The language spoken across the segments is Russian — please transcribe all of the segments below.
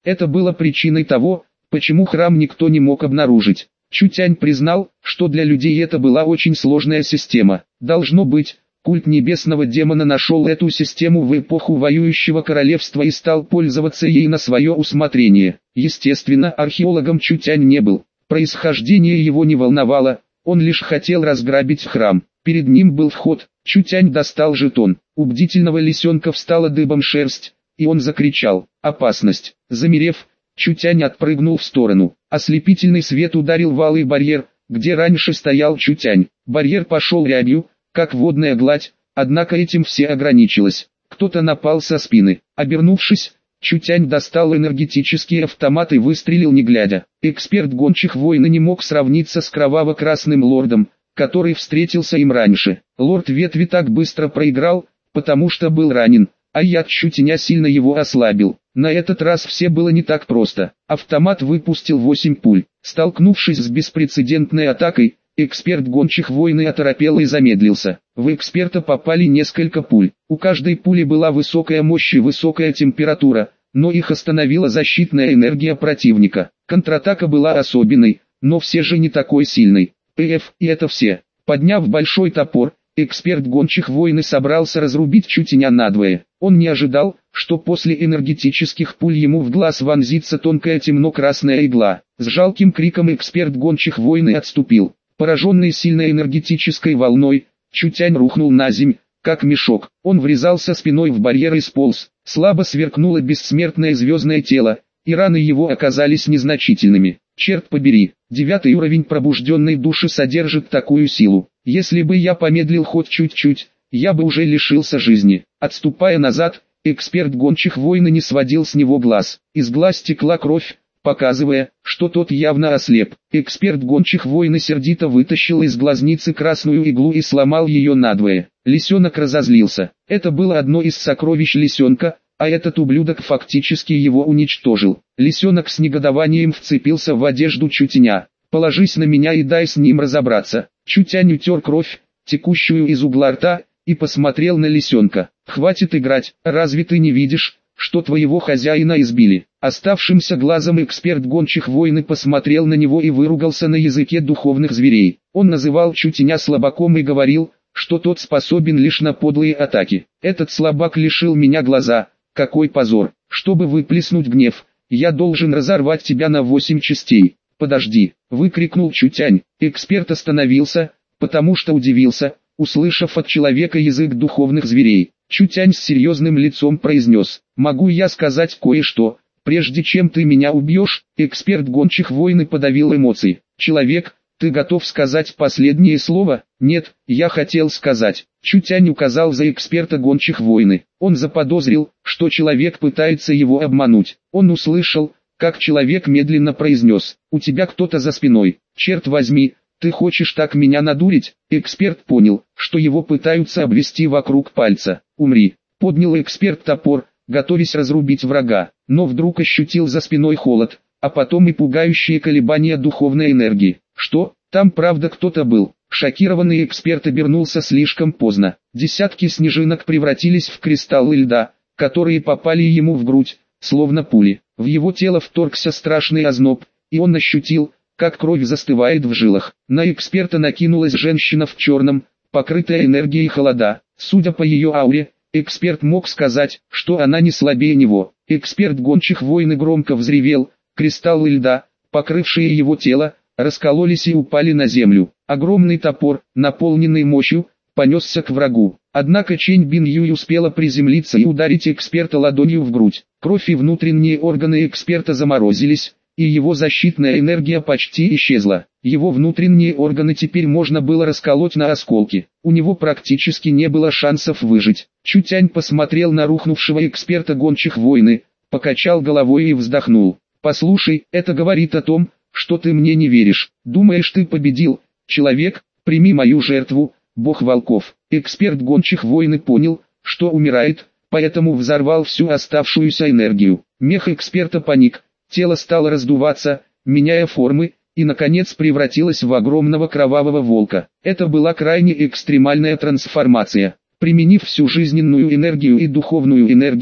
Это было причиной того, почему храм никто не мог обнаружить. Чутянь признал, что для людей это была очень сложная система. Должно быть, культ небесного демона нашел эту систему в эпоху воюющего королевства и стал пользоваться ей на свое усмотрение. Естественно, археологом Чутянь не был. Происхождение его не волновало, он лишь хотел разграбить храм. Перед ним был вход, Чутянь достал жетон. У бдительного лисенка встала дыбом шерсть, и он закричал: «Опасность!». Замерев, Чутянь отпрыгнул в сторону. Ослепительный свет ударил в алый барьер, где раньше стоял Чутянь. Барьер пошел рябью, как водная гладь, однако этим все ограничилось. Кто-то напал со спины. Обернувшись, Чутянь достал энергетический автомат и выстрелил не глядя. Эксперт гончих войн не мог сравниться с кроваво-красным лордом, который встретился им раньше. Лорд Ветви так быстро проиграл, потому что был ранен, а яд Чутяня сильно его ослабил. На этот раз все было не так просто. Автомат выпустил 8 пуль. Столкнувшись с беспрецедентной атакой, эксперт гончих войн оторопел и замедлился. В эксперта попали несколько пуль. У каждой пули была высокая мощь и высокая температура, но их остановила защитная энергия противника. Контратака была особенной, но все же не такой сильной. И это все. Подняв большой топор, эксперт гончих войн собрался разрубить Чутяня надвое. Он не ожидал, что после энергетических пуль ему в глаз вонзится тонкая темно-красная игла. С жалким криком эксперт гончих войн отступил. Пораженный сильной энергетической волной, Чутянь рухнул на земь, как мешок. Он врезался спиной в барьер и сполз. Слабо сверкнуло бессмертное звездное тело, и раны его оказались незначительными. Черт побери, 9 уровень пробужденной души содержит такую силу. Если бы я помедлил хоть чуть-чуть, я бы уже лишился жизни. Отступая назад, эксперт гончих войн не сводил с него глаз. Из глаз текла кровь, показывая, что тот явно ослеп. Эксперт гончих войн сердито вытащил из глазницы красную иглу и сломал ее надвое. Лисенок разозлился. Это было одно из сокровищ лисенка, а этот ублюдок фактически его уничтожил. Лисенок с негодованием вцепился в одежду Чутяня. «Положись на меня и дай с ним разобраться». Чутянь утер кровь, текущую из угла рта, и посмотрел на лисенка. «Хватит играть, разве ты не видишь, что твоего хозяина избили?» Оставшимся глазом эксперт гончих войн посмотрел на него и выругался на языке духовных зверей. Он называл Чутяня слабаком и говорил, что тот способен лишь на подлые атаки. «Этот слабак лишил меня глаза. Какой позор! Чтобы выплеснуть гнев, я должен разорвать тебя на 8 частей». «Подожди!» — выкрикнул Чутянь. Эксперт остановился, потому что удивился, услышав от человека язык духовных зверей. Чутянь с серьезным лицом произнес: «Могу я сказать кое-что, прежде чем ты меня убьешь?» Эксперт гончих войн подавил эмоции. «Человек, ты готов сказать последнее слово?» «Нет, я хотел сказать». Чутянь указал за эксперта гончих войн. Он заподозрил, что человек пытается его обмануть. Он услышал, как человек медленно произнес: «У тебя кто-то за спиной. Черт возьми, ты хочешь так меня надурить?» Эксперт понял, что его пытаются обвести вокруг пальца. «Умри!» Поднял эксперт топор, готовясь разрубить врага, но вдруг ощутил за спиной холод, а потом и пугающие колебания духовной энергии. «Что? Там правда кто-то был?» Шокированный эксперт обернулся слишком поздно. Десятки снежинок превратились в кристаллы льда, которые попали ему в грудь, словно пули. В его тело вторгся страшный озноб, и он ощутил, как кровь застывает в жилах. На эксперта накинулась женщина в черном, покрытая энергией холода. Судя по ее ауре, эксперт мог сказать, что она не слабее него. Эксперт гончих войн громко взревел. Кристаллы льда, покрывшие его тело, раскололись и упали на землю. Огромный топор, наполненный мощью, понесся к врагу. Однако Чэнь Бин Юй успела приземлиться и ударить эксперта ладонью в грудь. Кровь и внутренние органы эксперта заморозились, и его защитная энергия почти исчезла. Его внутренние органы теперь можно было расколоть на осколки. У него практически не было шансов выжить. Чутянь посмотрел на рухнувшего эксперта гончих войн, покачал головой и вздохнул. «Послушай, это говорит о том, что ты мне не веришь. Думаешь, ты победил? Человек, прими мою жертву, бог волков». Эксперт гончих войн понял, что умирает, поэтому взорвал всю оставшуюся энергию. Мех эксперта паник, тело стало раздуваться, меняя формы, и наконец превратилось в огромного кровавого волка. Это была крайне экстремальная трансформация. Применив всю жизненную энергию и духовную энергию,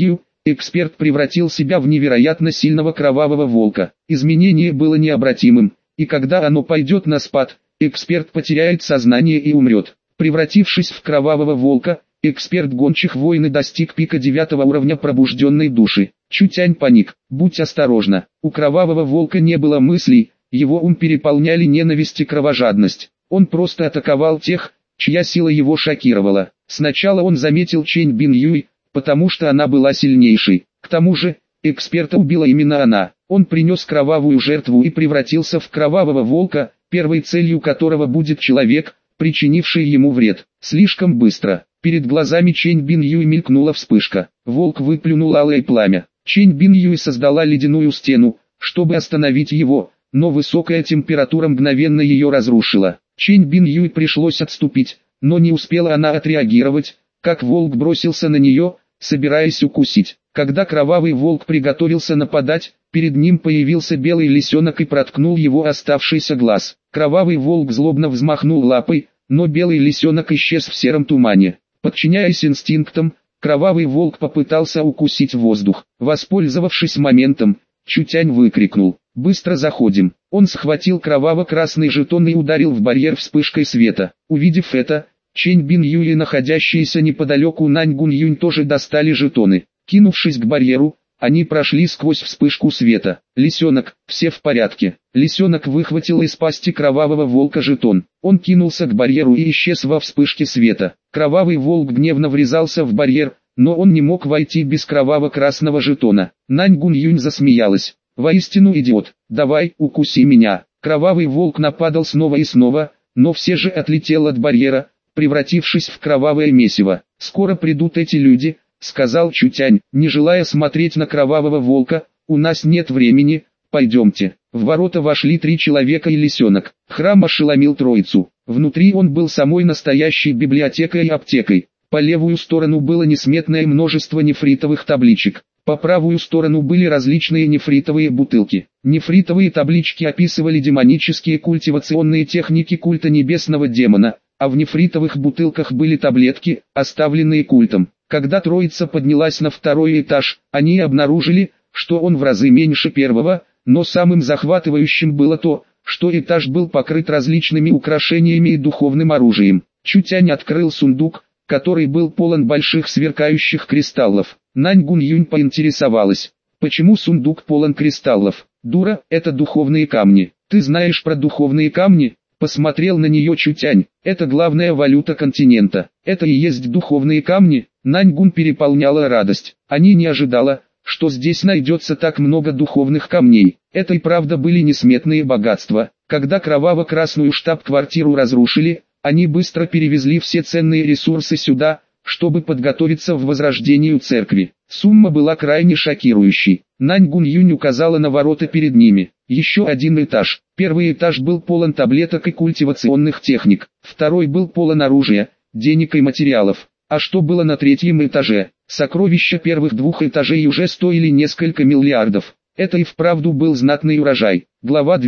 эксперт превратил себя в невероятно сильного кровавого волка. Изменение было необратимым, и когда оно пойдет на спад, эксперт потеряет сознание и умрет. Превратившись в кровавого волка, эксперт гончих войн достиг пика 9 уровня пробужденной души. Чутянь паник. Будь осторожна. У кровавого волка не было мыслей, его ум переполняли ненависть и кровожадность. Он просто атаковал тех, чья сила его шокировала. Сначала он заметил Чэнь Бин Юй, потому что она была сильнейшей. К тому же, эксперта убила именно она. Он принес кровавую жертву и превратился в кровавого волка, первой целью которого будет человек, причинивший ему вред. Слишком быстро. Перед глазами Чэнь Бин Юй мелькнула вспышка. Волк выплюнул алое пламя. Чэнь Бин Юй создала ледяную стену, чтобы остановить его, но высокая температура мгновенно ее разрушила. Чэнь Бин Юй пришлось отступить, но не успела она отреагировать, как волк бросился на нее, собираясь укусить. Когда кровавый волк приготовился нападать, перед ним появился белый лисенок и проткнул его оставшийся глаз. Кровавый волк злобно взмахнул лапой, но белый лисенок исчез в сером тумане. Подчиняясь инстинктам, кровавый волк попытался укусить воздух. Воспользовавшись моментом, Чутянь выкрикнул: «Быстро заходим!» Он схватил кроваво-красный жетон и ударил в барьер вспышкой света. Увидев это, Чэнь Бин Юй и находящиеся неподалеку Нань Гун Юнь тоже достали жетоны. Кинувшись к барьеру, они прошли сквозь вспышку света. «Лисенок, все в порядке». Лисенок выхватил из пасти кровавого волка жетон. Он кинулся к барьеру и исчез во вспышке света. Кровавый волк гневно врезался в барьер, но он не мог войти без кроваво-красного жетона. Нань Гун Юнь засмеялась. «Воистину идиот, давай, укуси меня». Кровавый волк нападал снова и снова, но все же отлетел от барьера, превратившись в кровавое месиво. «Скоро придут эти люди», — сказал Чутянь, не желая смотреть на кровавого волка. «У нас нет времени, пойдемте». В ворота вошли 3 человека и лисенок. Храм ошеломил троицу. Внутри он был самой настоящей библиотекой и аптекой. По левую сторону было несметное множество нефритовых табличек. По правую сторону были различные нефритовые бутылки. Нефритовые таблички описывали демонические культивационные техники культа небесного демона, а в нефритовых бутылках были таблетки, оставленные культом. Когда троица поднялась на 2-й этаж, они обнаружили, что он в разы меньше первого, но самым захватывающим было то, что этаж был покрыт различными украшениями и духовным оружием. Чутянь открыл сундук, который был полон больших сверкающих кристаллов. Нань Гун Юнь поинтересовалась: «Почему сундук полон кристаллов?» «Дура, это духовные камни». «Ты знаешь про духовные камни?» Посмотрел на нее Чутянь. «Это главная валюта континента. Это и есть духовные камни». Нань Гун переполняла радость. Они не ожидала, что здесь найдется так много духовных камней. Это и правда были несметные богатства. Когда кроваво-красную штаб-квартиру разрушили, они быстро перевезли все ценные ресурсы сюда, чтобы подготовиться к возрождению церкви. Сумма была крайне шокирующей. Нань Гун Юнь указала на ворота перед ними. Еще один этаж. Первый этаж был полон таблеток и культивационных техник. Второй был полон оружия, денег и материалов. А что было на 3-м этаже? Сокровища первых 2 этажей уже стоили несколько миллиардов. Это и вправду был знатный урожай. Глава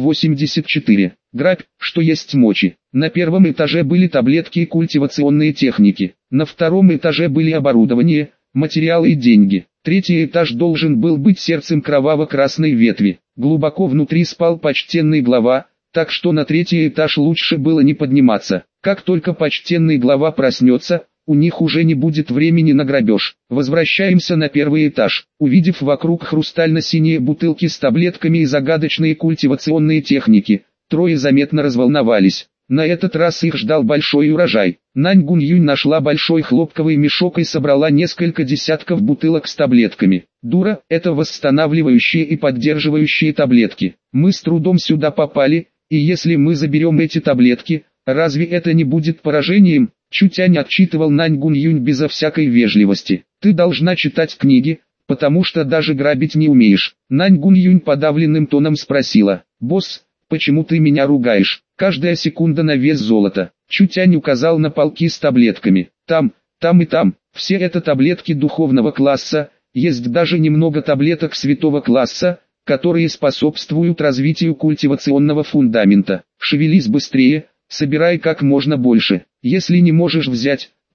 284. Грабь, что есть мочи. На 1-м этаже были таблетки и культивационные техники. На 2-м этаже были оборудование, материалы и деньги. 3-й этаж должен был быть сердцем кроваво-красной ветви. Глубоко внутри спал почтенный глава, так что на 3-й этаж лучше было не подниматься. Как только почтенный глава проснется, у них уже не будет времени на грабеж. Возвращаемся на 1-й этаж. Увидев вокруг хрустально-синие бутылки с таблетками и загадочные культивационные техники, трое заметно разволновались. На этот раз их ждал большой урожай. Нань Гун Юнь нашла большой хлопковый мешок и собрала несколько десятков бутылок с таблетками. «Дура, это восстанавливающие и поддерживающие таблетки. Мы с трудом сюда попали, и если мы заберем эти таблетки, разве это не будет поражением?» Чутянь отчитывал Нань Гун Юнь безо всякой вежливости. «Ты должна читать книги, потому что даже грабить не умеешь». Нань Гун Юнь подавленным тоном спросила: «Босс, почему ты меня ругаешь? Каждая секунда на вес золота». Чутянь указал на полки с таблетками. Там и там. Все это таблетки духовного класса, есть даже немного таблеток святого класса, которые способствуют развитию культивационного фундамента. Шевелись быстрее, собирай как можно больше. Если не можешь взять,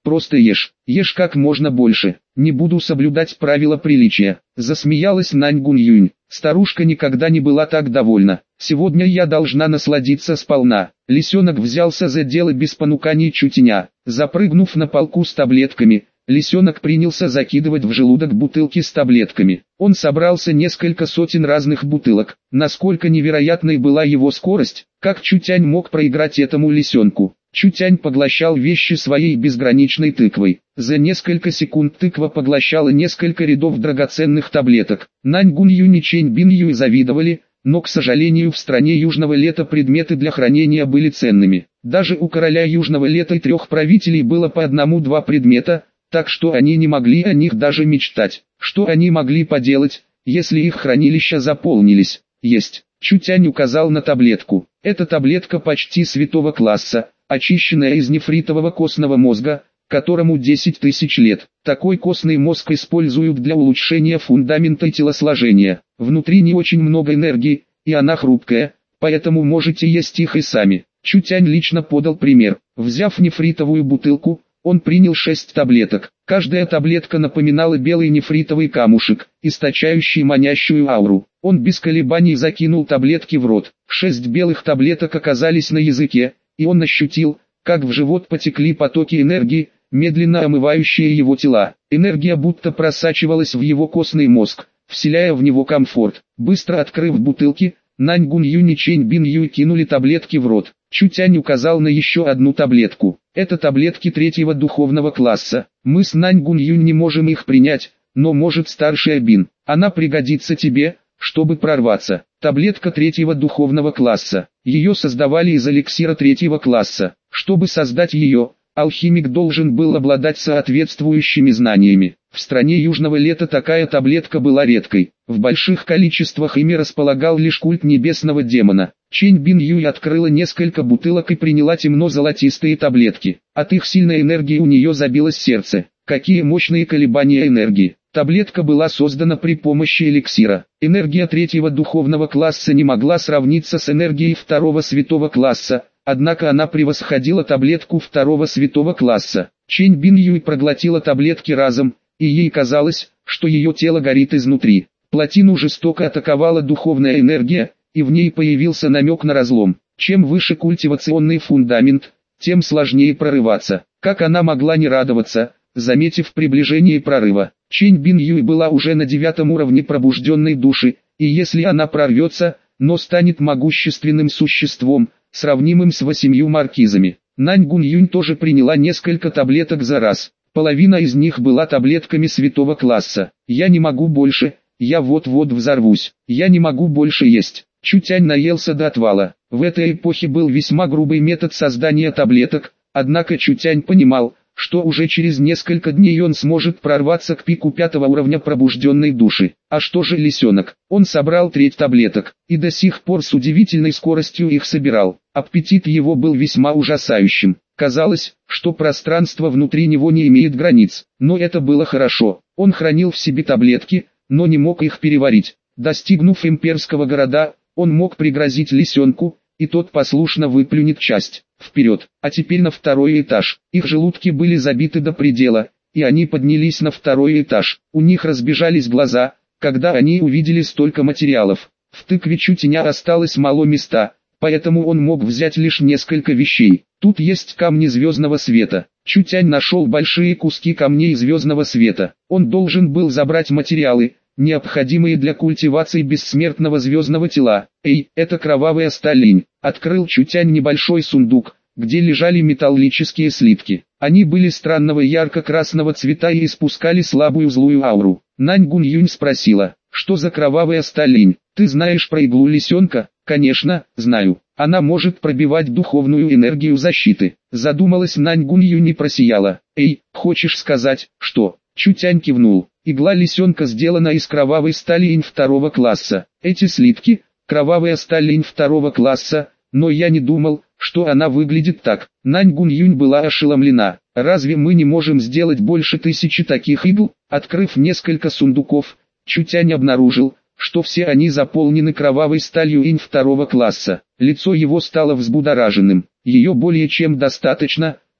просто ешь, ешь как можно больше, не буду соблюдать правила приличия. Засмеялась Нань Гуньюнь. Старушка никогда не была так довольна. Сегодня я должна насладиться сполна. Лисенок взялся за дело без понуканий чутеня. Запрыгнув на полку с таблетками, лисенок принялся закидывать в желудок бутылки с таблетками. Он собрался несколько сотен разных бутылок. Насколько невероятной была его скорость, как Чутянь мог проиграть этому лисенку. Чутянь поглощал вещи своей безграничной тыквой. За несколько секунд тыква поглощала несколько рядов драгоценных таблеток. Нань Гуньюнь и Чэнь Биньюй завидовали, но, к сожалению, в стране Южного Лета предметы для хранения были ценными. Даже у короля Южного Лета и 3 правителей было по 1-2 предмета, так что они не могли о них даже мечтать. Что они могли поделать, если их хранилища заполнились? Есть. Чутянь указал на таблетку. Эта таблетка почти святого класса, очищенная из нефритового костного мозга, которому 10 тысяч лет. Такой костный мозг используют для улучшения фундамента и телосложения. Внутри не очень много энергии, и она хрупкая, поэтому можете есть их и сами. Чутянь лично подал пример. Взяв нефритовую бутылку, он принял 6 таблеток. Каждая таблетка напоминала белый нефритовый камушек, источающий манящую ауру. Он без колебаний закинул таблетки в рот. 6 белых таблеток оказались на языке, и он ощутил, как в живот потекли потоки энергии, медленно омывающие его тела. Энергия будто просачивалась в его костный мозг, вселяя в него комфорт. Быстро открыв бутылки, Нань Гуньюнь и Чэнь Биньюй кинули таблетки в рот. Чутянь указал на еще одну таблетку. Это таблетки 3-го духовного класса. Мы с Нань Гуньюнь не можем их принять, но может старшая Бин. Она пригодится тебе, чтобы прорваться. Таблетка 3-го духовного класса. Ее создавали из эликсира 3-го класса. Чтобы создать ее, алхимик должен был обладать соответствующими знаниями. В стране Южного Лета такая таблетка была редкой. В больших количествах ими располагал лишь культ небесного демона. Чэнь Биньюй открыла несколько бутылок и приняла темно-золотистые таблетки. От их сильной энергии у нее забилось сердце. Какие мощные колебания энергии. Таблетка была создана при помощи эликсира. Энергия 3-го духовного класса не могла сравниться с энергией 2-го святого класса, однако она превосходила таблетку 2-го святого класса. Чэнь Биньюй проглотила таблетки разом, и ей казалось, что ее тело горит изнутри. Плотину жестоко атаковала духовная энергия, и в ней появился намек на разлом. Чем выше культивационный фундамент, тем сложнее прорываться. Как она могла не радоваться, заметив приближение прорыва? Чэнь Биньюй была уже на 9-м уровне пробужденной души, и если она прорвется, но станет могущественным существом, сравнимым с 8 маркизами. Нань Гуньюнь тоже приняла несколько таблеток за раз. Половина из них была таблетками святого класса. Я не могу больше, я вот-вот взорвусь. Я не могу больше есть. Чутянь наелся до отвала. В этой эпохе был весьма грубый метод создания таблеток, однако Чутянь понимал, что уже через несколько дней он сможет прорваться к пику 5-го уровня пробужденной души. А что же лисенок? Он собрал 3 таблеток, и до сих пор с удивительной скоростью их собирал. Аппетит его был весьма ужасающим. Казалось, что пространство внутри него не имеет границ. Но это было хорошо. Он хранил в себе таблетки, но не мог их переварить. Достигнув имперского города, он мог пригрозить лисенку, и тот послушно выплюнет часть. Вперед, а теперь на 2-й этаж. Их желудки были забиты до предела, и они поднялись на 2-й этаж. У них разбежались глаза, когда они увидели столько материалов. В тыкве Чутяня осталось мало места, поэтому он мог взять лишь несколько вещей. Тут есть камни звездного света. Чутянь нашел большие куски камней звездного света. Он должен был забрать материалы, необходимые для культивации бессмертного звездного тела. Эй, это кровавая сталь. Открыл Чутянь небольшой сундук, где лежали металлические слитки. Они были странного ярко-красного цвета и испускали слабую злую ауру. Нань Гуньюнь спросила, что за кровавая сталь? Ты знаешь про иглу лисенка? Конечно, знаю. Она может пробивать духовную энергию защиты. Задумалась Нань Гуньюнь и просияла. Эй, хочешь сказать, что? Чутянь кивнул. Игла лисенка сделана из кровавой стали инь 2-го класса. Эти слитки – кровавая сталь инь 2-го класса, но я не думал, что она выглядит так. Нань Гуньюнь была ошеломлена. Разве мы не можем сделать больше 1000 таких игл? Открыв несколько сундуков, Чутянь обнаружил, что все они заполнены кровавой сталью инь 2-го класса. Лицо его стало взбудораженным. Ее более чем достаточно,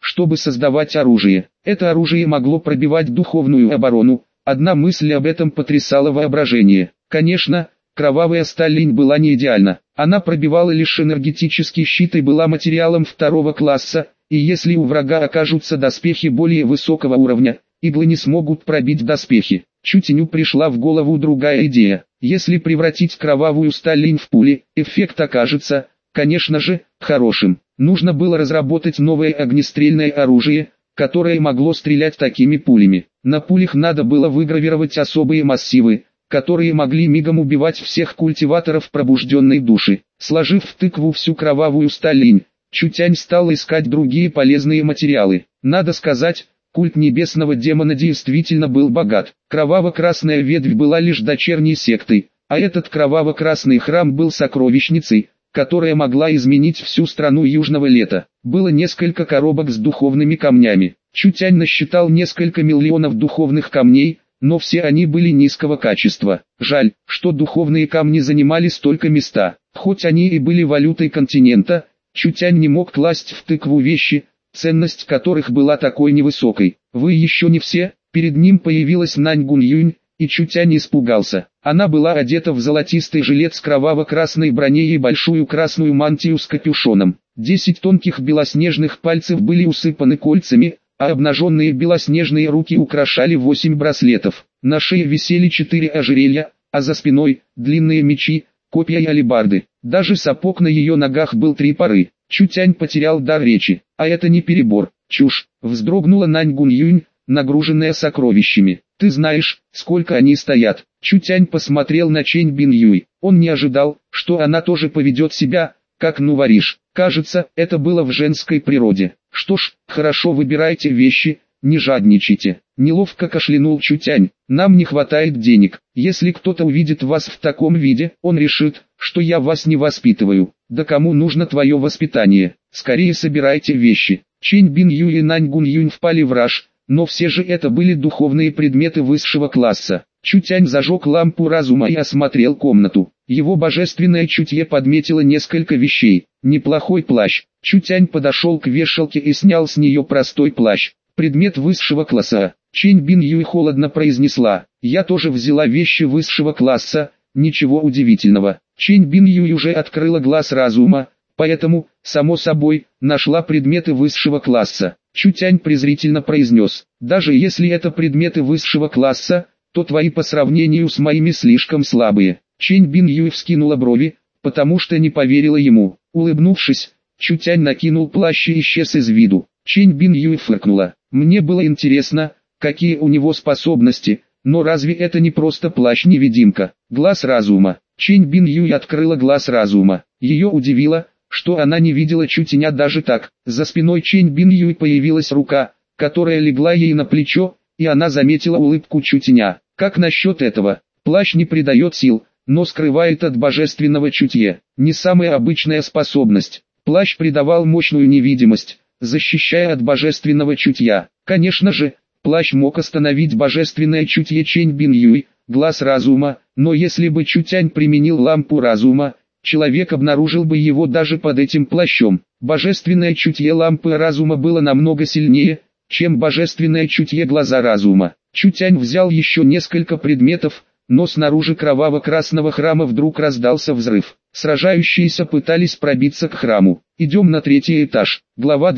чтобы создавать оружие. Это оружие могло пробивать духовную оборону. Одна мысль об этом потрясала воображение. Конечно, кровавая сталь линь была не идеальна. Она пробивала лишь энергетический щит и была материалом второго класса, и если у врага окажутся доспехи более высокого уровня, иглы не смогут пробить доспехи. Чутеню пришла в голову другая идея. Если превратить кровавую сталь линь в пули, эффект окажется, конечно же, хорошим. Нужно было разработать новое огнестрельное оружие, которое могло стрелять такими пулями. На пулях надо было выгравировать особые массивы, которые могли мигом убивать всех культиваторов пробужденной души. Сложив в тыкву всю кровавую сталь линь, Чутянь стал искать другие полезные материалы. Надо сказать, культ небесного демона действительно был богат. Кроваво-красная ветвь была лишь дочерней сектой, а этот кроваво-красный храм был сокровищницей, которая могла изменить всю страну южного лета. Было несколько коробок с духовными камнями. Чутянь насчитал несколько миллионов духовных камней, но все они были низкого качества. Жаль, что духовные камни занимали столько места. Хоть они и были валютой континента, Чутянь не мог класть в тыкву вещи, ценность которых была такой невысокой. «Вы еще не все?» Перед ним появилась Нань Гунь-Юнь, и Чутянь испугался. Она была одета в золотистый жилет с кроваво-красной броней и большую красную мантию с капюшоном. 10 тонких белоснежных пальцев были усыпаны кольцами, а обнаженные белоснежные руки украшали 8 браслетов. На шее висели 4 ожерелья, а за спиной – длинные мечи, копья и алебарды. Даже сапог на ее ногах был 3 пары. Чутянь потерял дар речи. А это не перебор. Чушь. Вздрогнула Нань Гунь-Юнь, нагруженная сокровищами. «Ты знаешь, сколько они стоят?» Чутянь посмотрел на Чэнь Бин-Юй. Он не ожидал, что она тоже поведет себя, как нувориш. Кажется, это было в женской природе. «Что ж, хорошо, выбирайте вещи, не жадничайте». Неловко кашлянул Чутянь. «Нам не хватает денег. Если кто-то увидит вас в таком виде, он решит, что я вас не воспитываю. Да кому нужно твое воспитание? Скорее собирайте вещи». Чэнь Бин-Юй и Нань Гунь-Юнь впали в раж, но все же это были духовные предметы высшего класса. Чутянь зажег лампу разума и осмотрел комнату. Его божественное чутье подметило несколько вещей. Неплохой плащ. Чутянь подошел к вешалке и снял с нее простой плащ. Предмет высшего класса. Чэнь Бин-Юй холодно произнесла: «Я тоже взяла вещи высшего класса, ничего удивительного». Чэнь Бин-Юй уже открыла глаз разума, поэтому, само собой, нашла предметы высшего класса. Чутянь презрительно произнес: «Даже если это предметы высшего класса, то твои по сравнению с моими слишком слабые». Чэнь Бин-Юй вскинула брови, потому что не поверила ему. Улыбнувшись, Чутянь накинул плащ и исчез из виду. Чэнь Бин-Юй фыркнула. «Мне было интересно, какие у него способности, но разве это не просто плащ-невидимка?» Глаз разума. Чэнь Бин-Юй открыла глаз разума. Ее удивило, что она не видела Чутяня даже так. За спиной Чэнь Бин-Юй появилась рука, которая легла ей на плечо, и она заметила улыбку Чутяня. «Как насчет этого? Плащ не придает сил, но скрывает от божественного чутье. Не самая обычная способность. Плащ придавал мощную невидимость, защищая от божественного чутья. Конечно же, плащ мог остановить божественное чутье Чэнь Бин-Юй, глаз разума, но если бы Чутянь применил лампу разума, человек обнаружил бы его даже под этим плащом. Божественное чутье лампы разума было намного сильнее, чем божественное чутье глаза разума. Чутянь взял еще несколько предметов, но снаружи кроваво-красного храма вдруг раздался взрыв. Сражающиеся пытались пробиться к храму. «Идем на 3-й этаж». Глава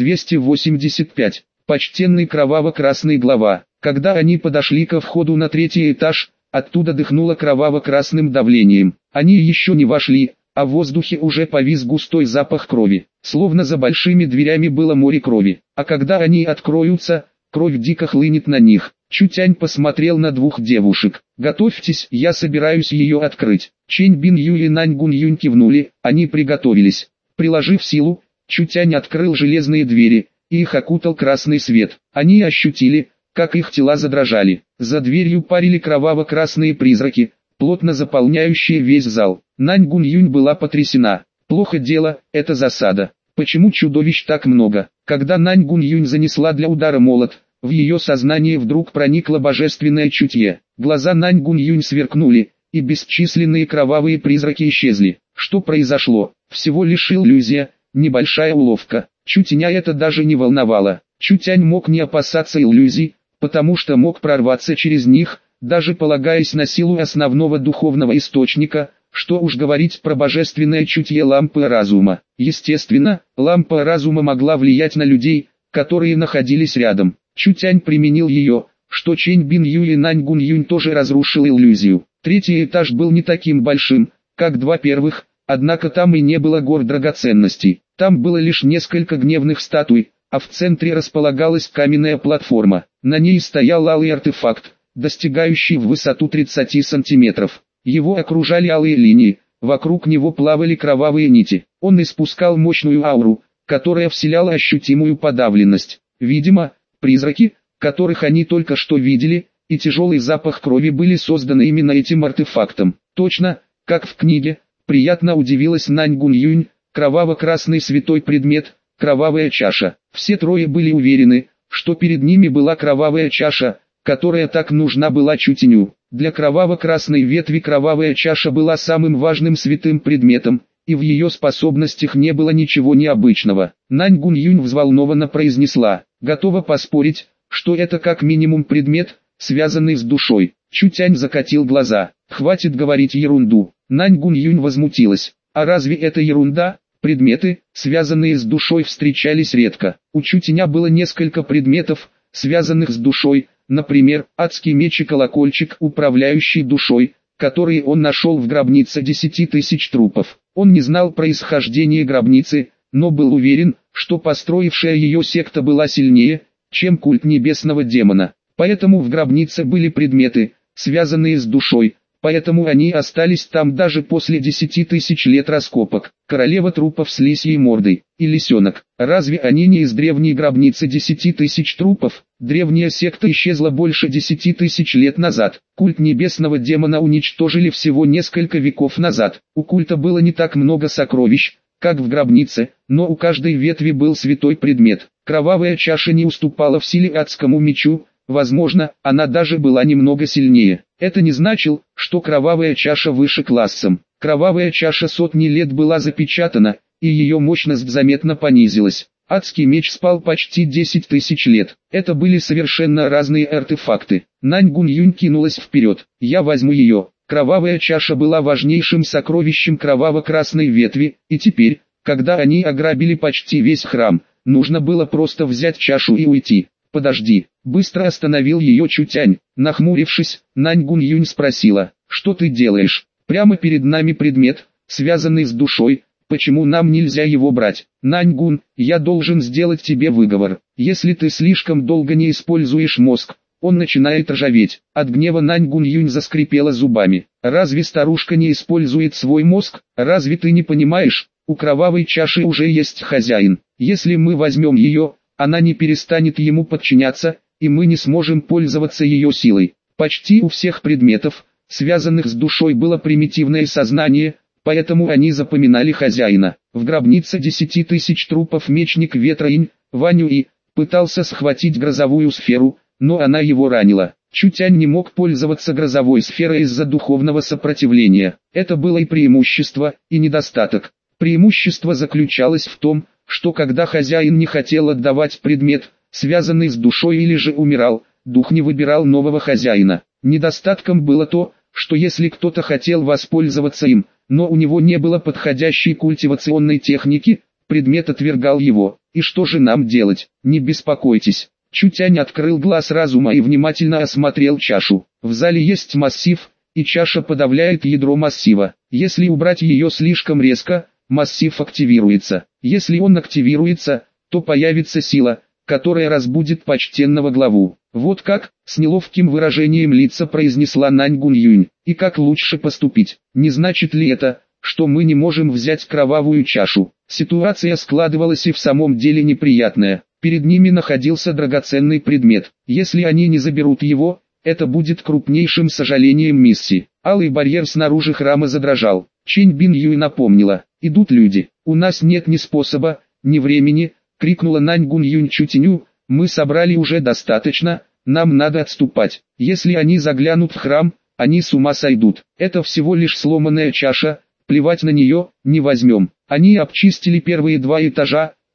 285. Почтенный кроваво-красный глава. Когда они подошли ко входу на 3-й этаж, оттуда дыхнуло кроваво-красным давлением. Они еще не вошли, а в воздухе уже повис густой запах крови. Словно за большими дверями было море крови. А когда они откроются, кровь дико хлынет на них. Чутянь посмотрел на 2 девушек. «Готовьтесь, я собираюсь ее открыть». Чэнь Бин-Юй и Нань Гунь-Юнь кивнули, они приготовились. Приложив силу, Чутянь открыл железные двери, и их окутал красный свет. Они ощутили, как их тела задрожали. За дверью парили кроваво-красные призраки, плотно заполняющие весь зал. Нань Гунь-Юнь была потрясена. «Плохо дело, это засада. Почему чудовищ так много?» Когда Нань Гунь-Юнь занесла для удара молот, в ее сознание вдруг проникло божественное чутье. Глаза Нань Гунь-Юнь сверкнули, и бесчисленные кровавые призраки исчезли. Что произошло? Всего лишь иллюзия, небольшая уловка. Чутяня это даже не волновало. Чутянь мог не опасаться иллюзий, потому что мог прорваться через них, даже полагаясь на силу основного духовного источника, что уж говорить про божественное чутье лампы разума. Естественно, лампа разума могла влиять на людей, которые находились рядом. Чутянь применил ее, что Чэнь Бин Юй и Нань Гун Юнь тоже разрушил иллюзию. Третий этаж был не таким большим, как два первых, однако там и не было гор драгоценностей. Там было лишь несколько гневных статуй, а в центре располагалась каменная платформа. На ней стоял алый артефакт, достигающий в высоту 30 сантиметров. Его окружали алые линии, вокруг него плавали кровавые нити. Он испускал мощную ауру, которая вселяла ощутимую подавленность. Видимо, призраки, которых они только что видели, и тяжелый запах крови были созданы именно этим артефактом. Точно, как в книге, приятно удивилась Нань Гун Юнь, кроваво-красный святой предмет, кровавая чаша. Все трое были уверены, что перед ними была кровавая чаша, которая так нужна была Чутяню. Для кроваво-красной ветви кровавая чаша была самым важным святым предметом, и в ее способностях не было ничего необычного. Нань Гун Юнь взволнованно произнесла: «Готова поспорить, что это как минимум предмет, связанный с душой». Чутянь закатил глаза. «Хватит говорить ерунду». Нань Гун Юнь возмутилась. «А разве это ерунда? Предметы, связанные с душой, встречались редко. У Чутяня было несколько предметов, связанных с душой, например, адский меч и колокольчик, управляющий душой, которые он нашел в гробнице 10 тысяч трупов. Он не знал происхождения гробницы, но был уверен, что построившая ее секта была сильнее, чем культ небесного демона. Поэтому в гробнице были предметы, связанные с душой, поэтому они остались там даже после 10 тысяч лет раскопок. Королева трупов с лисьей мордой и лисенок. Разве они не из древней гробницы 10 тысяч трупов? Древняя секта исчезла больше 10 тысяч лет назад. Культ небесного демона уничтожили всего несколько веков назад. У культа было не так много сокровищ, как в гробнице, но у каждой ветви был святой предмет. Кровавая чаша не уступала в силе адскому мечу, возможно, она даже была немного сильнее. Это не значило, что кровавая чаша выше классом. Кровавая чаша сотни лет была запечатана, и ее мощность заметно понизилась. Адский меч спал почти 10 тысяч лет. Это были совершенно разные артефакты. Нань Гун Юнь кинулась вперед. «Я возьму ее». Кровавая чаша была важнейшим сокровищем кроваво-красной ветви, и теперь, когда они ограбили почти весь храм, нужно было просто взять чашу и уйти. «Подожди», быстро остановил ее Чутянь. Нахмурившись, Нань Гун Юнь спросила: «Что ты делаешь? Прямо перед нами предмет, связанный с душой, почему нам нельзя его брать?» «Нань Гун, я должен сделать тебе выговор. Если ты слишком долго не используешь мозг, он начинает ржаветь». От гнева Нань Гун Юнь заскрипела зубами. «Разве старушка не использует свой мозг? Разве ты не понимаешь? У кровавой чаши уже есть хозяин. Если мы возьмем ее, она не перестанет ему подчиняться, и мы не сможем пользоваться ее силой». Почти у всех предметов, связанных с душой, было примитивное сознание, поэтому они запоминали хозяина. В гробнице 10 тысяч трупов мечник Ветра Инь, Вань Юй, пытался схватить грозовую сферу, но она его ранила. Чутянь не мог пользоваться грозовой сферой из-за духовного сопротивления. Это было и преимущество, и недостаток. Преимущество заключалось в том, что когда хозяин не хотел отдавать предмет, связанный с душой, или же умирал, дух не выбирал нового хозяина. Недостатком было то, что если кто-то хотел воспользоваться им, но у него не было подходящей культивационной техники, предмет отвергал его. «И что же нам делать?» «Не беспокойтесь». Чутянь открыл глаз разума и внимательно осмотрел чашу. В зале есть массив, и чаша подавляет ядро массива. Если убрать ее слишком резко, массив активируется. Если он активируется, то появится сила, которая разбудит почтенного главу. «Вот как?» — с неловким выражением лица произнесла Нань Гун Юнь. «И как лучше поступить? Не значит ли это, что мы не можем взять кровавую чашу?» Ситуация складывалась и в самом деле неприятная. Перед ними находился драгоценный предмет. Если они не заберут его, это будет крупнейшим сожалением миссии. Алый барьер снаружи храма задрожал. Чэнь Бин Юй напомнила: «Идут люди. У нас нет ни способа, ни времени», — крикнула Нань Гун Юнь Чутяню. «Мы собрали уже достаточно, нам надо отступать. Если они заглянут в храм, они с ума сойдут. Это всего лишь сломанная чаша, плевать на нее, не возьмем». Они обчистили первые два этажа,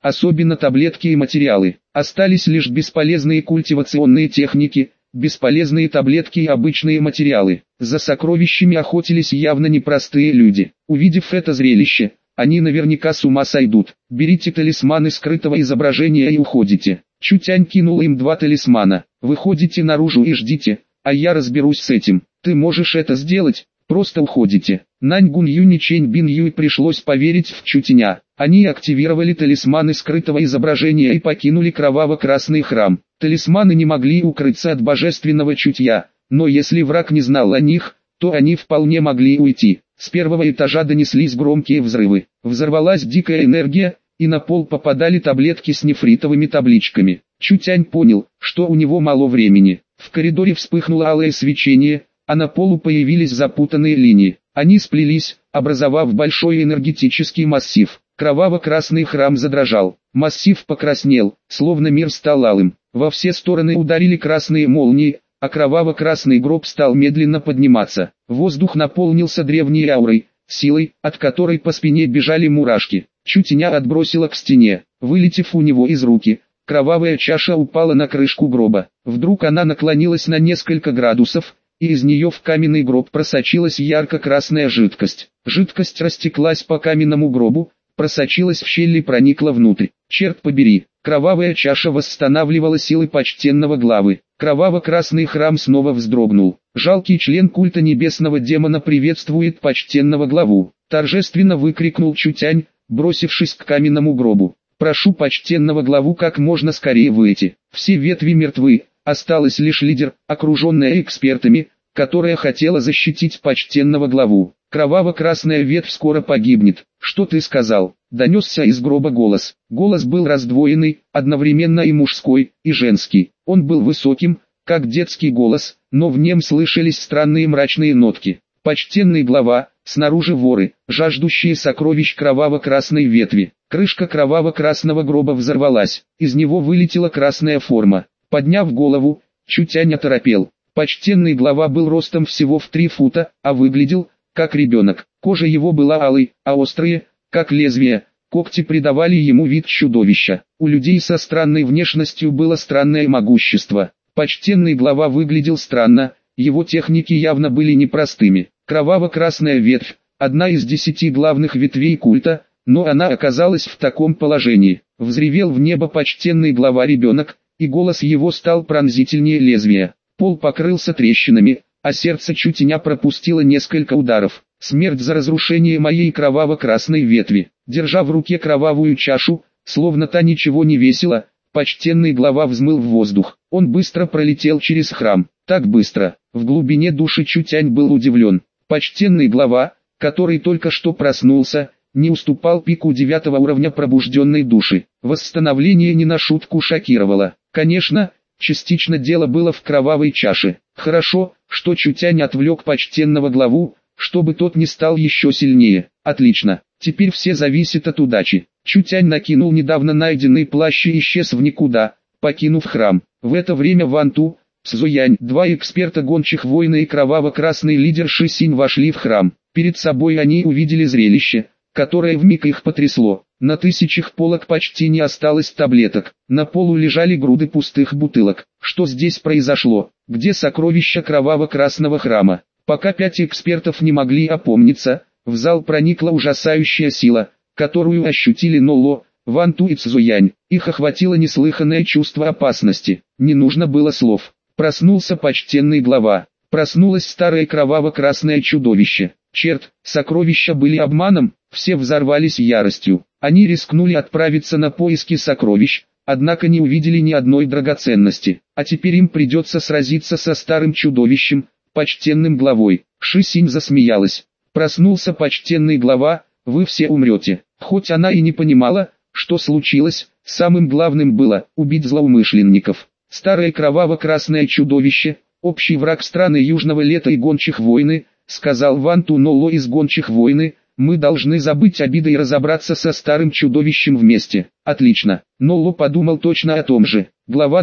особенно таблетки и материалы. Остались лишь бесполезные культивационные техники, бесполезные таблетки и обычные материалы. За сокровищами охотились явно непростые люди. Увидев это зрелище, они наверняка с ума сойдут. Берите талисманы скрытого изображения и уходите. Чутянь кинул им 2 талисмана. Выходите наружу и ждите, а я разберусь с этим. Ты можешь это сделать, просто уходите. Нань Гунью и Чэнь Бинью пришлось поверить в Чутяня. Они активировали талисманы скрытого изображения и покинули кроваво-красный храм. Талисманы не могли укрыться от божественного чутья, но если враг не знал о них, то они вполне могли уйти. С первого этажа донеслись громкие взрывы. Взорвалась дикая энергия, и на пол попадали таблетки с нефритовыми табличками. Чутянь понял, что у него мало времени. В коридоре вспыхнуло алое свечение, а на полу появились запутанные линии. Они сплелись, образовав большой энергетический массив. Кроваво-красный храм задрожал. Массив покраснел, словно мир стал алым. Во все стороны ударили красные молнии, а кроваво-красный гроб стал медленно подниматься. Воздух наполнился древней аурой, силой, от которой по спине бежали мурашки. Чутяня отбросило к стене, вылетев у него из руки. Кровавая чаша упала на крышку гроба. Вдруг она наклонилась на несколько градусов, и из нее в каменный гроб просочилась ярко-красная жидкость. Жидкость растеклась по каменному гробу, просочилась в щель и проникла внутрь. Черт побери, кровавая чаша восстанавливала силы почтенного главы. Кроваво-красный храм снова вздрогнул. Жалкий член культа небесного демона приветствует почтенного главу. Торжественно выкрикнул Чутянь, бросившись к каменному гробу. Прошу почтенного главу как можно скорее выйти. Все ветви мертвы, осталась лишь лидер, окруженная экспертами, которая хотела защитить почтенного главу. Кроваво-красная ветвь скоро погибнет. Что ты сказал? Донесся из гроба голос. Голос был раздвоенный, одновременно и мужской, и женский. Он был высоким, как детский голос, но в нем слышались странные мрачные нотки. Почтенный глава, снаружи воры, жаждущие сокровищ кроваво-красной ветви. Крышка кроваво-красного гроба взорвалась. Из него вылетела красная форма. Подняв голову, Чутянь оторопел. Почтенный глава был ростом всего в 3 фута, а выглядел, как ребенок. Кожа его была алой, а острые, как лезвия, когти придавали ему вид чудовища. У людей со странной внешностью было странное могущество. Почтенный глава выглядел странно, его техники явно были непростыми. Кроваво-красная ветвь, одна из 10 главных ветвей культа, но она оказалась в таком положении. Взревел в небо почтенный глава ребенок, и голос его стал пронзительнее лезвия. Пол покрылся трещинами, а сердце Чутяня пропустило несколько ударов. Смерть за разрушение моей кроваво-красной ветви. Держа в руке кровавую чашу, словно та ничего не весила, почтенный глава взмыл в воздух. Он быстро пролетел через храм. Так быстро. В глубине души Чутянь был удивлен. Почтенный глава, который только что проснулся, не уступал пику 9 уровня пробужденной души. Восстановление не на шутку шокировало. Конечно, частично дело было в кровавой чаше. Хорошо, что Чутянь отвлек почтенного главу, чтобы тот не стал еще сильнее. Отлично, теперь все зависит от удачи. Чутянь накинул недавно найденный плащ и исчез в никуда, покинув храм. В это время Ван Ту, Цзуянь, 2 эксперта гончих войны и кроваво-красный лидер Ши Синь вошли в храм. Перед собой они увидели зрелище, которое вмиг их потрясло. На тысячах полок почти не осталось таблеток. На полу лежали груды пустых бутылок. Что здесь произошло? Где сокровища кроваво-красного храма? Пока 5 экспертов не могли опомниться, в зал проникла ужасающая сила, которую ощутили Ноло, Ван Ту и Цзуянь. Их охватило неслыханное чувство опасности. Не нужно было слов. Проснулся почтенный глава. Проснулось старое кроваво-красное чудовище. Черт, сокровища были обманом, все взорвались яростью. Они рискнули отправиться на поиски сокровищ, однако не увидели ни одной драгоценности. А теперь им придется сразиться со старым чудовищем, почтенным главой. Ши Синь засмеялась. Проснулся почтенный глава, вы все умрете. Хоть она и не понимала, что случилось, самым главным было убить злоумышленников. Старое кроваво-красное чудовище, общий враг страны Южного Лета и гончих войны, сказал Ван Ту Ноло из гончих войны, мы должны забыть обиды и разобраться со старым чудовищем вместе. Отлично. Ноло подумал точно о том же. Глава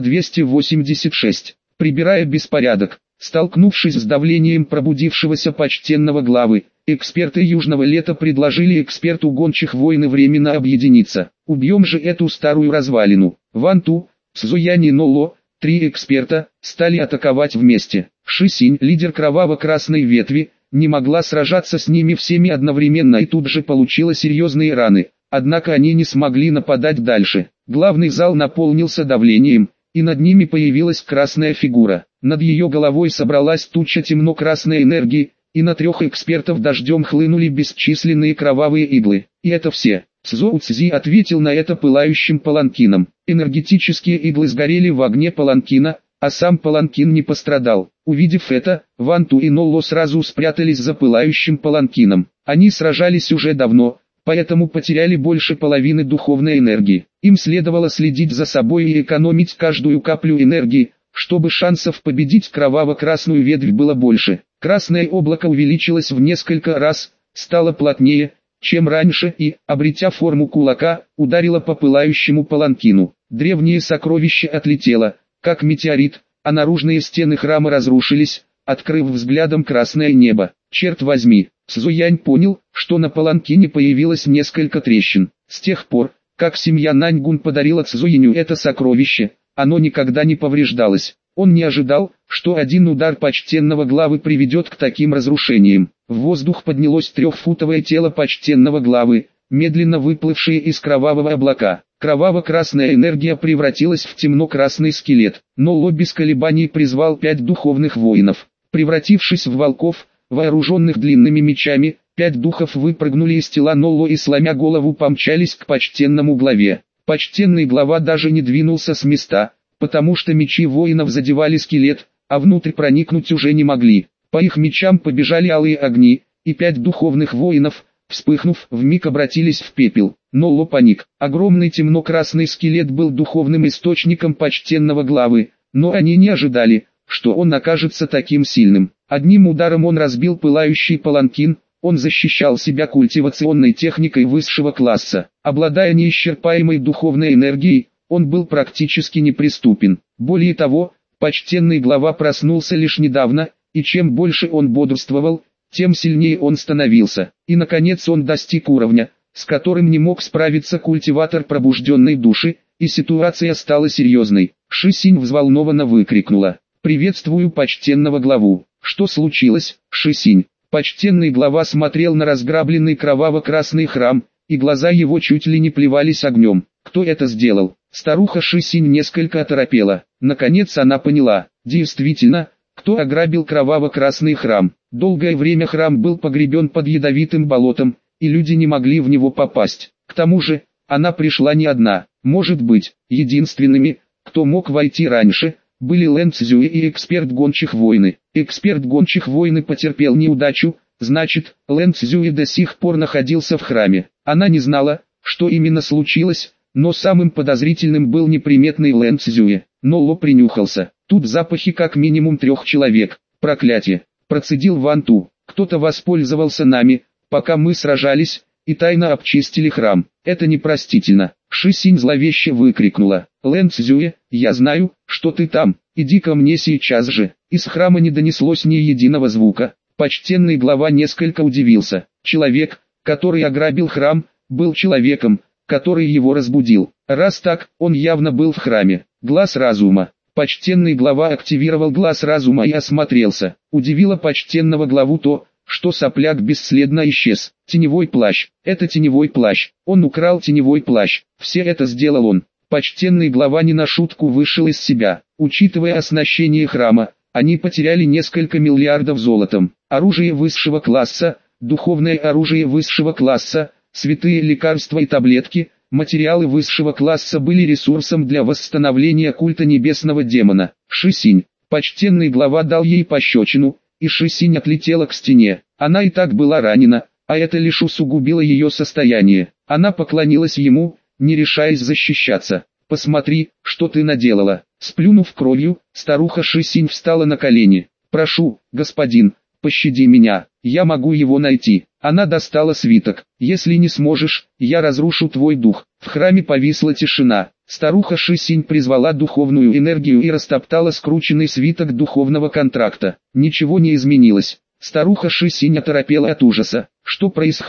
286. Прибирая беспорядок, столкнувшись с давлением пробудившегося почтенного главы, эксперты Южного Лета предложили эксперту гончих войны временно объединиться. убьем же эту старую развалину. Ван Ту, Цзуянь и Ноло, 3 эксперта, стали атаковать вместе. Ши Синь, лидер кроваво-красной ветви, не могла сражаться с ними всеми одновременно и тут же получила серьезные раны. Однако они не смогли нападать дальше. Главный зал наполнился давлением, и над ними появилась красная фигура. Над ее головой собралась туча темно-красной энергии, и на 3 экспертов дождем хлынули бесчисленные кровавые иглы. И это все. Цзоу Цзи ответил на это пылающим паланкином. Энергетические иглы сгорели в огне паланкина, а сам паланкин не пострадал. Увидев это, Ван Ту и Нолло сразу спрятались за пылающим паланкином. Они сражались уже давно, поэтому потеряли больше половины духовной энергии. Им следовало следить за собой и экономить каждую каплю энергии, чтобы шансов победить кроваво-красную ветвь было больше. Красное облако увеличилось в несколько раз, стало плотнее, чем раньше и, обретя форму кулака, ударило по пылающему паланкину. Древнее сокровище отлетело, как метеорит, а наружные стены храма разрушились, открыв взглядом красное небо. Черт возьми, Цзуянь понял, что на паланкине появилось несколько трещин. С тех пор, как семья Наньгун подарила Цзуяню это сокровище, оно никогда не повреждалось. Он не ожидал, что один удар почтенного главы приведет к таким разрушениям. В воздух поднялось 3-футовое тело почтенного главы, медленно выплывшее из кровавого облака. Кроваво-красная энергия превратилась в темно-красный скелет. Нолло без колебаний призвал 5 духовных воинов. Превратившись в волков, вооруженных длинными мечами, 5 духов выпрыгнули из тела Нолло и сломя голову помчались к почтенному главе. Почтенный глава даже не двинулся с места, потому что мечи воинов задевали скелет, а внутрь проникнуть уже не могли. По их мечам побежали алые огни, и 5 духовных воинов, вспыхнув, вмиг обратились в пепел. Нолло паник. Огромный темно-красный скелет был духовным источником почтенного главы, но они не ожидали, что он окажется таким сильным. Одним ударом он разбил пылающий паланкин, он защищал себя культивационной техникой высшего класса. Обладая неисчерпаемой духовной энергией, он был практически неприступен. Более того, почтенный глава проснулся лишь недавно, и чем больше он бодрствовал, тем сильнее он становился. И наконец он достиг уровня, с которым не мог справиться культиватор пробужденной души, и ситуация стала серьезной. Ши Синь взволнованно выкрикнула: «Приветствую почтенного главу!» «Что случилось, Ши Синь?» Почтенный глава смотрел на разграбленный кроваво-красный храм, и глаза его чуть ли не плевались огнем. Кто это сделал? Старуха Ши Синь несколько оторопела. Наконец она поняла. Действительно, кто ограбил кроваво-красный храм? Долгое время храм был погребен под ядовитым болотом, и люди не могли в него попасть. К тому же, она пришла не одна. Может быть, единственными, кто мог войти раньше, были Лэн Цзюэ и эксперт гончих войны. Эксперт гончих войны потерпел неудачу, значит, Лэн Цзюэ до сих пор находился в храме. Она не знала, что именно случилось, но самым подозрительным был неприметный Лэн Цзюэ. Нолло принюхался. Тут запахи как минимум 3 человек. Проклятие. Процедил Ван Ту. Кто-то воспользовался нами, пока мы сражались, и тайно обчистили храм. Это непростительно. Ши Синь зловеще выкрикнула: «Лэн Цзюэ, я знаю, что ты там, иди ко мне сейчас же». Из храма не донеслось ни единого звука. Почтенный глава несколько удивился. Человек, который ограбил храм, был человеком, который его разбудил. Раз так, он явно был в храме. Глаз разума. Почтенный глава активировал глаз разума и осмотрелся. Удивило почтенного главу то, что сопляк бесследно исчез. Теневой плащ. Это теневой плащ. Он украл теневой плащ. Все это сделал он. Почтенный глава не на шутку вышел из себя. Учитывая оснащение храма, они потеряли несколько миллиардов золотом. Оружие высшего класса, духовное оружие высшего класса, святые лекарства и таблетки, материалы высшего класса были ресурсом для восстановления культа небесного демона. Ши Синь. Почтенный глава дал ей пощечину, и Ши Синь отлетела к стене. Она и так была ранена, а это лишь усугубило ее состояние. Она поклонилась ему, не решаясь защищаться. «Посмотри, что ты наделала». Сплюнув кровью, старуха Ши Синь встала на колени. «Прошу, господин, пощади меня, я могу его найти». Она достала свиток. «Если не сможешь, я разрушу твой дух». В храме повисла тишина. Старуха Ши Синь призвала духовную энергию и растоптала скрученный свиток духовного контракта. Ничего не изменилось. Старуха Ши Синь оторопела от ужаса. Что происходит?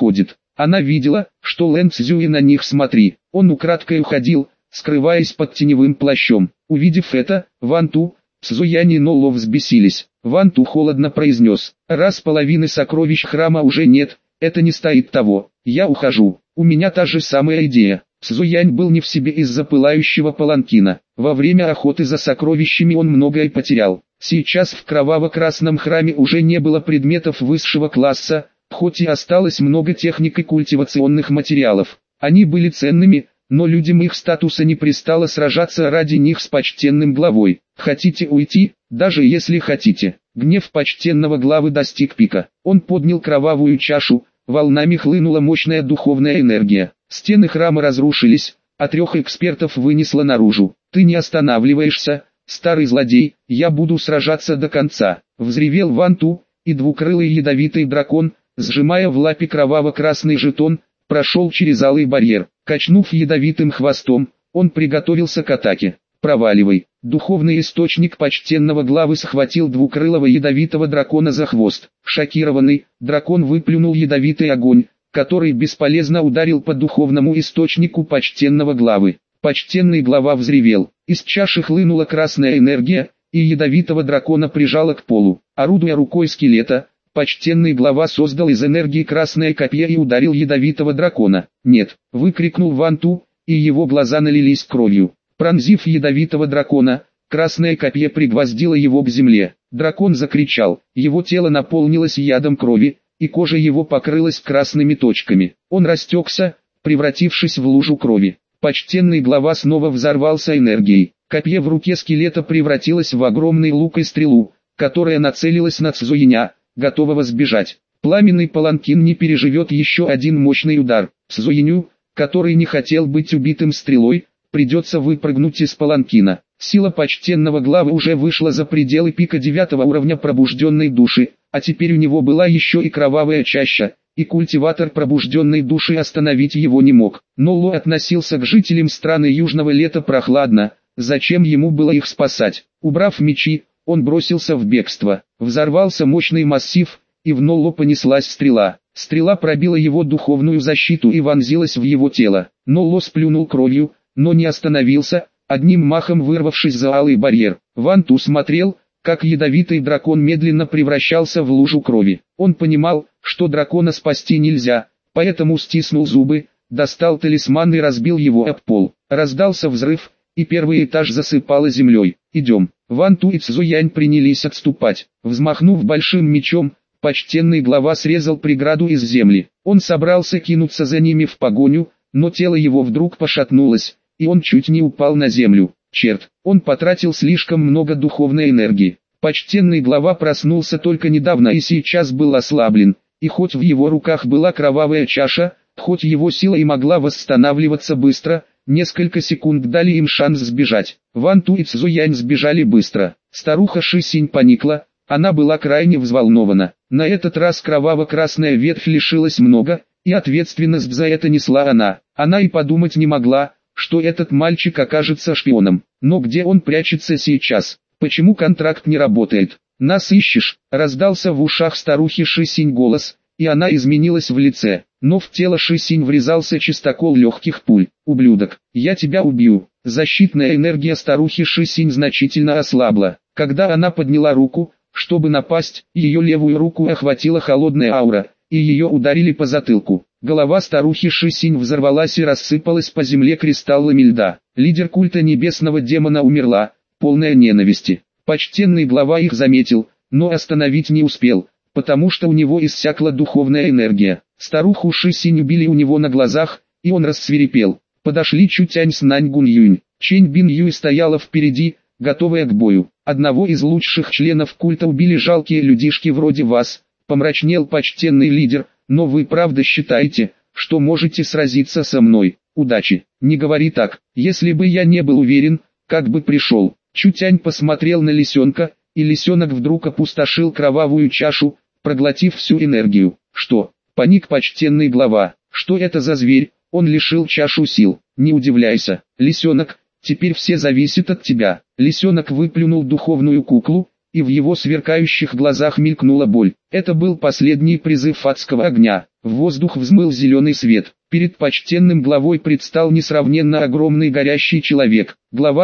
Она видела, что Лэн Цзюй на них смотри. Он украдкой уходил, скрываясь под теневым плащом. Увидев это, Ван Ту, Цзуянь и Нолло взбесились. Ван Ту холодно произнес: «Раз половины сокровищ храма уже нет, это не стоит того. Я ухожу. У меня та же самая идея». Цзуянь был не в себе из-за пылающего паланкина. Во время охоты за сокровищами он многое потерял. Сейчас в кроваво-красном храме уже не было предметов высшего класса, хоть и осталось много техник и культивационных материалов. Они были ценными, но людям их статуса не пристало сражаться ради них с почтенным главой. Хотите уйти? Даже если хотите. Гнев почтенного главы достиг пика. Он поднял кровавую чашу, волнами хлынула мощная духовная энергия. Стены храма разрушились, а 3 экспертов вынесло наружу. «Ты не останавливаешься, старый злодей, я буду сражаться до конца», — взревел Ван Ту, и двукрылый ядовитый дракон, сжимая в лапе кроваво-красный жетон, прошел через алый барьер. Качнув ядовитым хвостом, он приготовился к атаке. «Проваливай!» Духовный источник почтенного главы схватил двукрылого ядовитого дракона за хвост. Шокированный, дракон выплюнул ядовитый огонь, который бесполезно ударил по духовному источнику почтенного главы. Почтенный глава взревел. Из чаши хлынула красная энергия, и ядовитого дракона прижало к полу. Орудуя рукой скелета, почтенный глава создал из энергии красное копье и ударил ядовитого дракона. «Нет!» — выкрикнул Ван Ту, и его глаза налились кровью. Пронзив ядовитого дракона, красное копье пригвоздило его к земле. Дракон закричал, его тело наполнилось ядом крови, и кожа его покрылась красными точками. Он растекся, превратившись в лужу крови. Почтенный глава снова взорвался энергией. Копье в руке скелета превратилось в огромный лук и стрелу, которая нацелилась на Цзуяня, готового сбежать. Пламенный паланкин не переживет еще один мощный удар. Цзуяню, который не хотел быть убитым стрелой, придется выпрыгнуть из паланкина. Сила почтенного главы уже вышла за пределы пика 9 уровня пробужденной души, а теперь у него была еще и кровавая чаща, и культиватор пробужденной души остановить его не мог. Нолло относился к жителям страны Южного Лета прохладно, зачем ему было их спасать? Убрав мечи, он бросился в бегство. Взорвался мощный массив, и в Нолло понеслась стрела. Стрела пробила его духовную защиту и вонзилась в его тело. Нолло сплюнул кровью, но не остановился, одним махом вырвавшись за алый барьер. Ван Ту смотрел, как ядовитый дракон медленно превращался в лужу крови. Он понимал, что дракона спасти нельзя, поэтому стиснул зубы, достал талисман и разбил его об пол. Раздался взрыв, и первый этаж засыпало землей. «Идем». Ван Ту и Цзуянь принялись отступать. Взмахнув большим мечом, почтенный глава срезал преграду из земли. Он собрался кинуться за ними в погоню, но тело его вдруг пошатнулось, и он чуть не упал на землю. Черт, он потратил слишком много духовной энергии. Почтенный глава проснулся только недавно и сейчас был ослаблен, и хоть в его руках была кровавая чаша, хоть его сила и могла восстанавливаться быстро, несколько секунд дали им шанс сбежать. Ван Ту и Цзуянь сбежали быстро. Старуха Ши Синь поникла, она была крайне взволнована. На этот раз кроваво-красная ветвь лишилась много, и ответственность за это несла она. Она и подумать не могла, что этот мальчик окажется шпионом. Но где он прячется сейчас? Почему контракт не работает? «Нас ищешь?» — раздался в ушах старухи Ши Синь голос, и она изменилась в лице. Но в тело Ши Синь врезался чистокол легких пуль. «Ублюдок, я тебя убью!» Защитная энергия старухи Ши Синь значительно ослабла. Когда она подняла руку, чтобы напасть, ее левую руку охватила холодная аура, и ее ударили по затылку. Голова старухи Ши Синь взорвалась и рассыпалась по земле кристаллами льда. Лидер культа небесного демона умерла, полная ненависти. Почтенный глава их заметил, но остановить не успел, потому что у него иссякла духовная энергия. Старуху Ши Синь убили у него на глазах, и он рассвирепел. Подошли Чутянь с Нань Гун Юнь. Чэнь Бин Юй стояла впереди, готовая к бою. Одного из лучших членов культа убили жалкие людишки вроде вас, помрачнел почтенный лидер, но вы правда считаете, что можете сразиться со мной? Удачи. Не говори так, если бы я не был уверен, как бы пришел. Чутянь посмотрел на лисенка, и лисенок вдруг опустошил кровавую чашу, проглотив всю энергию. Что? Паник почтенный глава. Что это за зверь? Он лишил чашу сил. Не удивляйся, лисенок, теперь все зависит от тебя. Лисенок выплюнул духовную куклу, и в его сверкающих глазах мелькнула боль. Это был последний призыв адского огня. В воздух взмыл зеленый свет. Перед почтенным главой предстал несравненно огромный горящий человек. Глава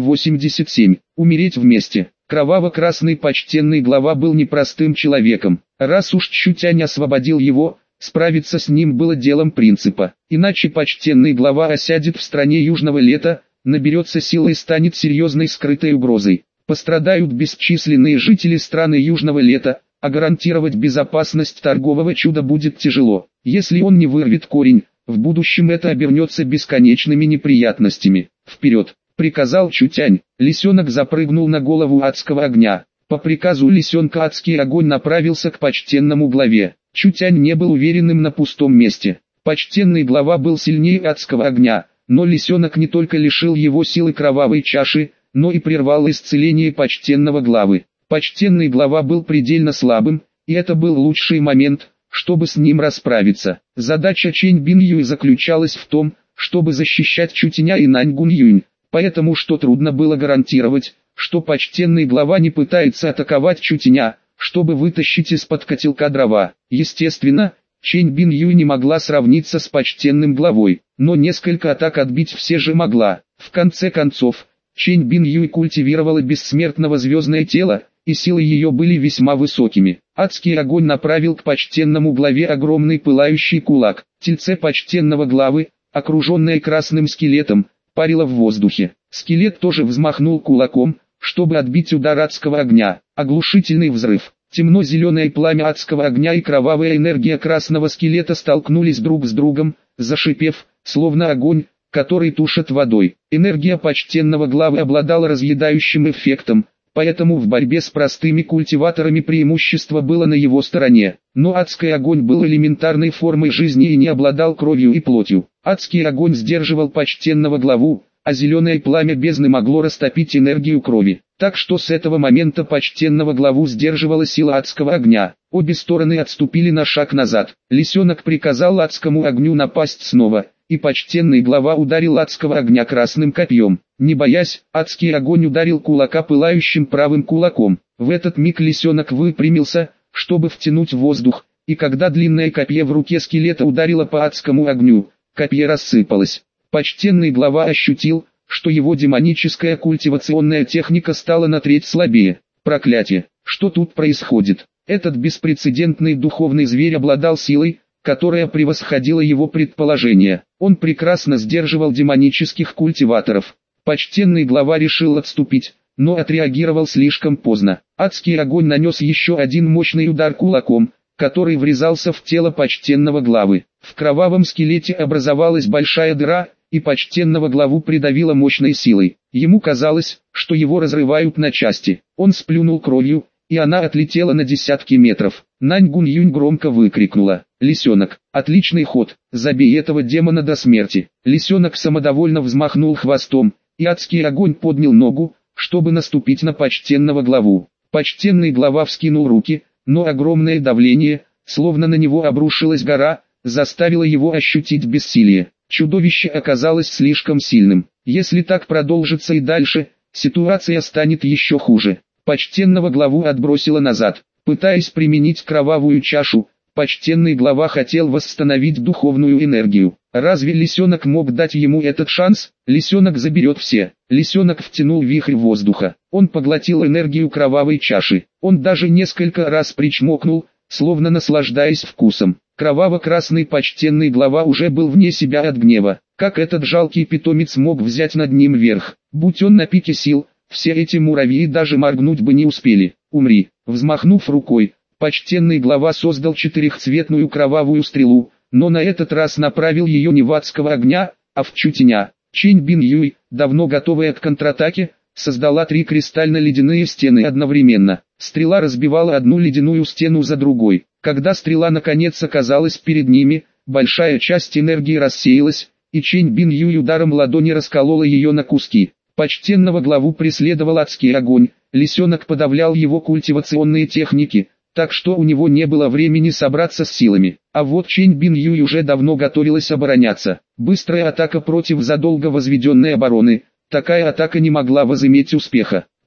287. Умереть вместе. Кроваво-красный почтенный глава был непростым человеком. Раз уж Чутянь освободил его, справиться с ним было делом принципа. Иначе почтенный глава осядет в стране южного лета, наберется силы и станет серьезной скрытой угрозой. Пострадают бесчисленные жители страны южного лета, а гарантировать безопасность торгового чуда будет тяжело. Если он не вырвет корень, в будущем это обернется бесконечными неприятностями. «Вперед!» — приказал Чутянь. Лисенок запрыгнул на голову адского огня. По приказу лисенка адский огонь направился к почтенному главе. Чутянь не был уверенным на пустом месте. Почтенный глава был сильнее адского огня, но лисенок не только лишил его силы кровавой чаши, но и прервал исцеление почтенного главы. Почтенный глава был предельно слабым, и это был лучший момент, чтобы с ним расправиться. Задача Чэнь Бин Юй заключалась в том, чтобы защищать Чутяня и Нань Гун Юнь, поэтому что трудно было гарантировать, что почтенный глава не пытается атаковать Чутяня, чтобы вытащить из-под котелка дрова. Естественно, Чэнь Бин Юй не могла сравниться с почтенным главой, но несколько атак отбить все же могла. В конце концов, Чэнь Бин Юй культивировала бессмертного звездное тело, и силы ее были весьма высокими. Адский огонь направил к почтенному главе огромный пылающий кулак. Тельце почтенного главы, окруженное красным скелетом, парило в воздухе. Скелет тоже взмахнул кулаком, чтобы отбить удар адского огня. Оглушительный взрыв. Темно-зеленое пламя адского огня и кровавая энергия красного скелета столкнулись друг с другом, зашипев, словно огонь, который тушат водой. Энергия почтенного главы обладала разъедающим эффектом, поэтому в борьбе с простыми культиваторами преимущество было на его стороне. Но адский огонь был элементарной формой жизни и не обладал кровью и плотью. Адский огонь сдерживал почтенного главу, а зеленое пламя бездны могло растопить энергию крови. Так что с этого момента почтенного главу сдерживала сила адского огня. Обе стороны отступили на шаг назад. Лисенок приказал адскому огню напасть снова, и почтенный глава ударил адского огня красным копьем. Не боясь, адский огонь ударил кулака пылающим правым кулаком. В этот миг лисенок выпрямился, чтобы втянуть воздух, и когда длинное копье в руке скелета ударило по адскому огню, копье рассыпалось. Почтенный глава ощутил, что его демоническая культивационная техника стала на треть слабее. Проклятие! Что тут происходит? Этот беспрецедентный духовный зверь обладал силой, которая превосходила его предположения. Он прекрасно сдерживал демонических культиваторов. Почтенный глава решил отступить, но отреагировал слишком поздно. Адский огонь нанес еще один мощный удар кулаком, который врезался в тело почтенного главы. В кровавом скелете образовалась большая дыра, и почтенного главу придавило мощной силой. Ему казалось, что его разрывают на части. Он сплюнул кровью, и она отлетела на десятки метров. Нань Гун Юнь громко выкрикнула: «Лисенок, отличный ход, забей этого демона до смерти!» Лисенок самодовольно взмахнул хвостом, и адский огонь поднял ногу, чтобы наступить на почтенного главу. Почтенный глава вскинул руки, но огромное давление, словно на него обрушилась гора, заставило его ощутить бессилие. Чудовище оказалось слишком сильным. Если так продолжится и дальше, ситуация станет еще хуже. Почтенного главу отбросило назад. Пытаясь применить кровавую чашу, почтенный глава хотел восстановить духовную энергию. Разве лисенок мог дать ему этот шанс? Лисенок заберет все. Лисенок втянул вихрь воздуха. Он поглотил энергию кровавой чаши. Он даже несколько раз причмокнул, словно наслаждаясь вкусом. Кроваво-красный почтенный глава уже был вне себя от гнева. Как этот жалкий питомец мог взять над ним верх? Будь он на пике сил, все эти муравьи даже моргнуть бы не успели. «Умри!» Взмахнув рукой, почтенный глава создал четырехцветную кровавую стрелу, но на этот раз направил ее не в адского огня, а в Чутяня. Чэнь Бин Юй, давно готовая к контратаке, создала 3 кристально-ледяные стены одновременно. Стрела разбивала одну ледяную стену за другой. Когда стрела наконец оказалась перед ними, большая часть энергии рассеялась, и Чэнь Бин Юй ударом ладони расколола ее на куски. Почтенного главу преследовал адский огонь, лисенок подавлял его культивационные техники, так что у него не было времени собраться с силами. А вот Чэнь Бин Юй уже давно готовилась обороняться. Быстрая атака против задолго возведенной обороны. Такая атака не могла возыметь успеха.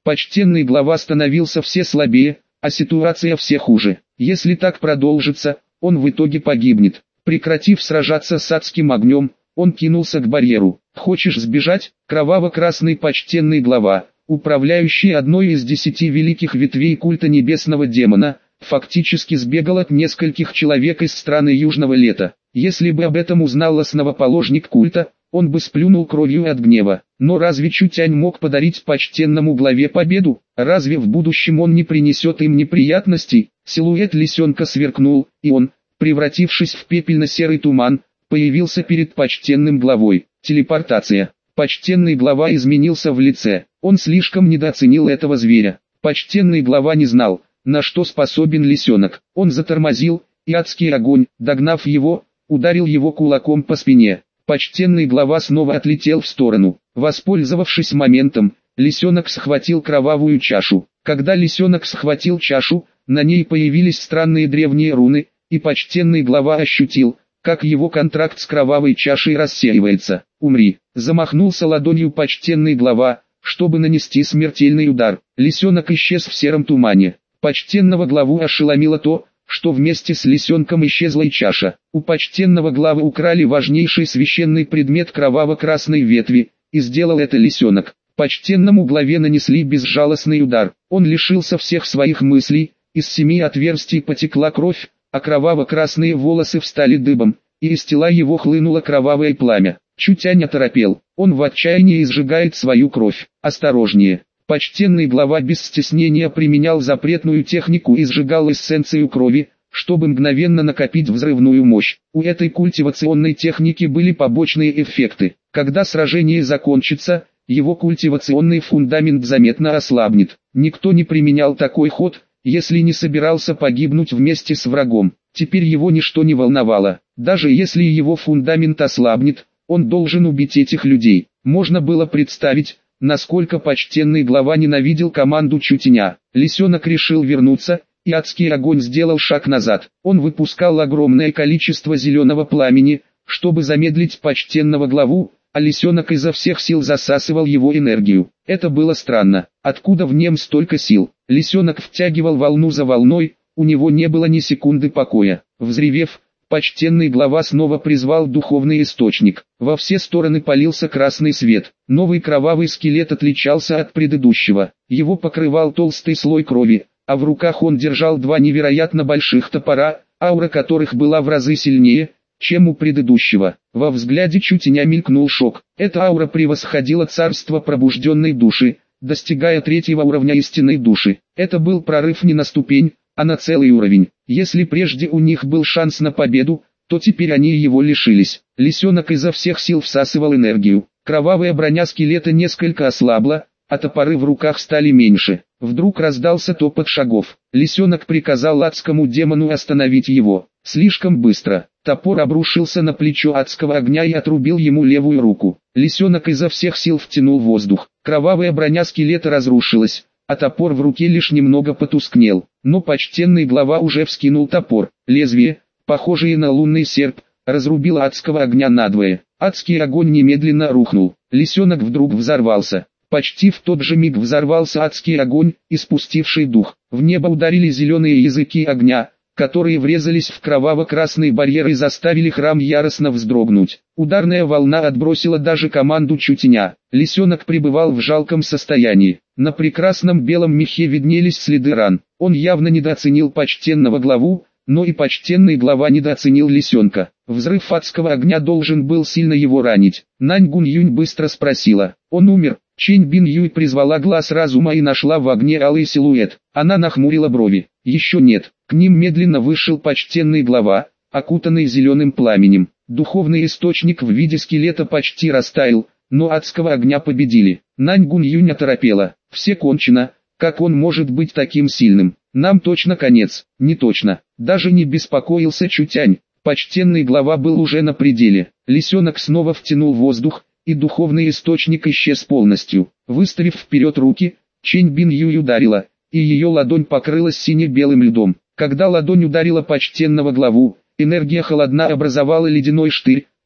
Почтенный глава становился все слабее, а ситуация все хуже. Если так продолжится, он в итоге погибнет. Прекратив сражаться с адским огнем, он кинулся к барьеру. «Хочешь сбежать?» Кроваво-красный почтенный глава, управляющий одной из 10 великих ветвей культа небесного демона, фактически сбегал от нескольких человек из страны Южного Лета. Если бы об этом узнал основоположник культа, он бы сплюнул кровью от гнева. Но разве Чутянь мог подарить почтенному главе победу? Разве в будущем он не принесет им неприятностей? Силуэт лисенка сверкнул, и он, превратившись в пепельно-серый туман, появился перед почтенным главой. Телепортация. Почтенный глава изменился в лице. Он слишком недооценил этого зверя. Почтенный глава не знал, на что способен лисенок. Он затормозил, и адский огонь, догнав его, ударил его кулаком по спине. Почтенный глава снова отлетел в сторону. Воспользовавшись моментом, лисенок схватил кровавую чашу. Когда лисенок схватил чашу, на ней появились странные древние руны, и почтенный глава ощутил, как его контракт с кровавой чашей рассеивается. «Умри!» Замахнулся ладонью почтенный глава, чтобы нанести смертельный удар. Лисенок исчез в сером тумане. Почтенного главу ошеломило то, что вместе с лисенком исчезла и чаша. У почтенного главы украли важнейший священный предмет кроваво-красной ветви, и сделал это лисенок. Почтенному главе нанесли безжалостный удар. Он лишился всех своих мыслей, из 7 отверстий потекла кровь, а кроваво-красные волосы встали дыбом, и из тела его хлынуло кровавое пламя. Чутянь оторопел, он в отчаянии изжигает свою кровь. Осторожнее! Почтенный глава без стеснения применял запретную технику и сжигал эссенцию крови, чтобы мгновенно накопить взрывную мощь. У этой культивационной техники были побочные эффекты. Когда сражение закончится, его культивационный фундамент заметно ослабнет. Никто не применял такой ход, если не собирался погибнуть вместе с врагом. Теперь его ничто не волновало. Даже если его фундамент ослабнет, он должен убить этих людей. Можно было представить, насколько почтенный глава ненавидел команду Чутяня. Лисенок решил вернуться, и адский огонь сделал шаг назад. Он выпускал огромное количество зеленого пламени, чтобы замедлить почтенного главу, а лисенок изо всех сил засасывал его энергию. Это было странно. Откуда в нем столько сил? Лисенок втягивал волну за волной, у него не было ни секунды покоя. Взревев, почтенный глава снова призвал духовный источник. Во все стороны полился красный свет. Новый кровавый скелет отличался от предыдущего. Его покрывал толстый слой крови, а в руках он держал 2 невероятно больших топора, аура которых была в разы сильнее, чем у предыдущего. Во взгляде Чутяня мелькнул шок. Эта аура превосходила царство пробужденной души, достигая 3-го уровня истинной души. Это был прорыв не на ступень, а на целый уровень. Если прежде у них был шанс на победу, то теперь они его лишились. Лисенок изо всех сил всасывал энергию. Кровавая броня скелета несколько ослабла, а топоры в руках стали меньше. Вдруг раздался топот шагов. Лисенок приказал адскому демону остановить его. Слишком быстро. Топор обрушился на плечо адского огня и отрубил ему левую руку. Лисенок изо всех сил втянул воздух. Кровавая броня скелета разрушилась, а топор в руке лишь немного потускнел. Но почтенный глава уже вскинул топор. Лезвие, похожее на лунный серп, разрубило адского огня надвое. Адский огонь немедленно рухнул. Лисенок вдруг взорвался. Почти в тот же миг взорвался адский огонь, испустивший дух. В небо ударили зеленые языки огня, которые врезались в кроваво-красный барьер и заставили храм яростно вздрогнуть. Ударная волна отбросила даже команду Чутяня. Лисенок пребывал в жалком состоянии. На прекрасном белом мехе виднелись следы ран. Он явно недооценил почтенного главу, но и почтенный глава недооценил лисенка. Взрыв адского огня должен был сильно его ранить. Нань Гунь-Юнь быстро спросила. Он умер? Чэнь Бин-Юй призвала глаз разума и нашла в огне алый силуэт. Она нахмурила брови. Еще нет. К ним медленно вышел почтенный глава, окутанный зеленым пламенем. Духовный источник в виде скелета почти растаял, но адского огня победили. Нань Гунь-Юнь оторопела. Все кончено. Как он может быть таким сильным? Нам точно конец. Не точно. Даже не беспокоился Чутянь. Почтенный глава был уже на пределе. Лисенок снова втянул воздух, и духовный источник исчез полностью. Выставив вперед руки, Чэнь Бин-Юй ударила, и ее ладонь покрылась сине-белым льдом. Когда ладонь ударила почтенного главу, энергия холодна образовала ледяной штырь,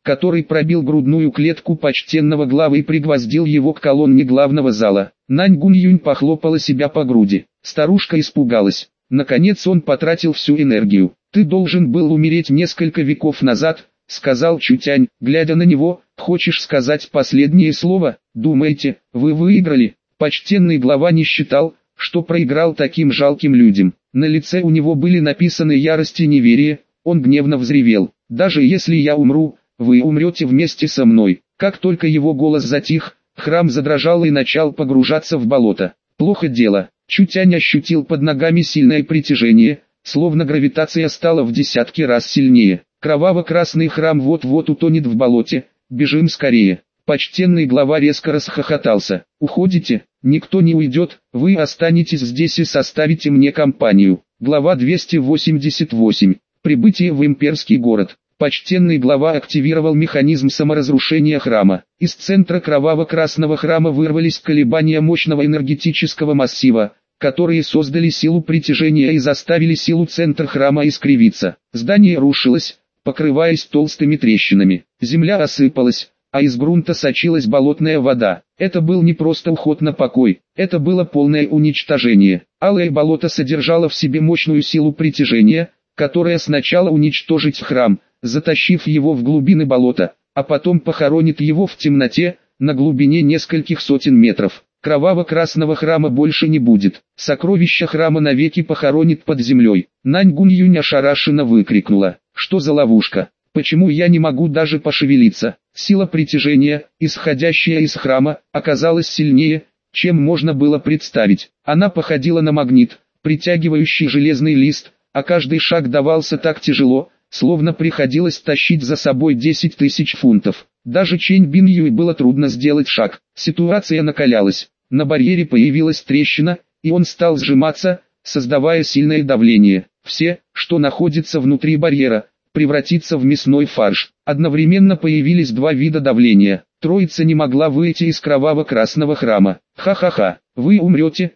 который пробил грудную клетку почтенного главы и пригвоздил его к колонне главного зала. Нань Гунь-Юнь похлопала себя по груди. Старушка испугалась. Наконец он потратил всю энергию. «Ты должен был умереть несколько веков назад», — сказал Чутянь, глядя на него. «Хочешь сказать последнее слово? Думаете, вы выиграли?» Почтенный глава не считал, что проиграл таким жалким людям. На лице у него были написаны ярость и неверие. Он гневно взревел: «Даже если я умру, вы умрете вместе со мной». Как только его голос затих, храм задрожал и начал погружаться в болото. Плохо дело. Чутянь ощутил под ногами сильное притяжение, словно гравитация стала в десятки раз сильнее. Кроваво-красный храм вот-вот утонет в болоте, бежим скорее. Почтенный глава резко расхохотался. «Уходите? Никто не уйдет, вы останетесь здесь и составите мне компанию». Глава 288. Прибытие в имперский город. Почтенный глава активировал механизм саморазрушения храма. Из центра кроваво-красного храма вырвались колебания мощного энергетического массива, которые создали силу притяжения и заставили силу центра храма искривиться. Здание рушилось, покрываясь толстыми трещинами. Земля осыпалась, а из грунта сочилась болотная вода. Это был не просто уход на покой, это было полное уничтожение. Алое болото содержало в себе мощную силу притяжения, которая сначала уничтожит храм, затащив его в глубины болота, а потом похоронит его в темноте, на глубине нескольких сотен метров. Кроваво-красного храма больше не будет. Сокровища храма навеки похоронит под землей. Нань Гунь-Юнь ошарашенно выкрикнула: «Что за ловушка? Почему я не могу даже пошевелиться?» Сила притяжения, исходящая из храма, оказалась сильнее, чем можно было представить. Она походила на магнит, притягивающий железный лист, а каждый шаг давался так тяжело, словно приходилось тащить за собой 10 тысяч фунтов. Даже Чэнь Бинь-Юй было трудно сделать шаг. Ситуация накалялась. На барьере появилась трещина, и он стал сжиматься, создавая сильное давление. Все, что находится внутри барьера, превратится в мясной фарш. Одновременно появились два вида давления. Троица не могла выйти из кроваво-красного храма. «Ха-ха-ха, вы умрете,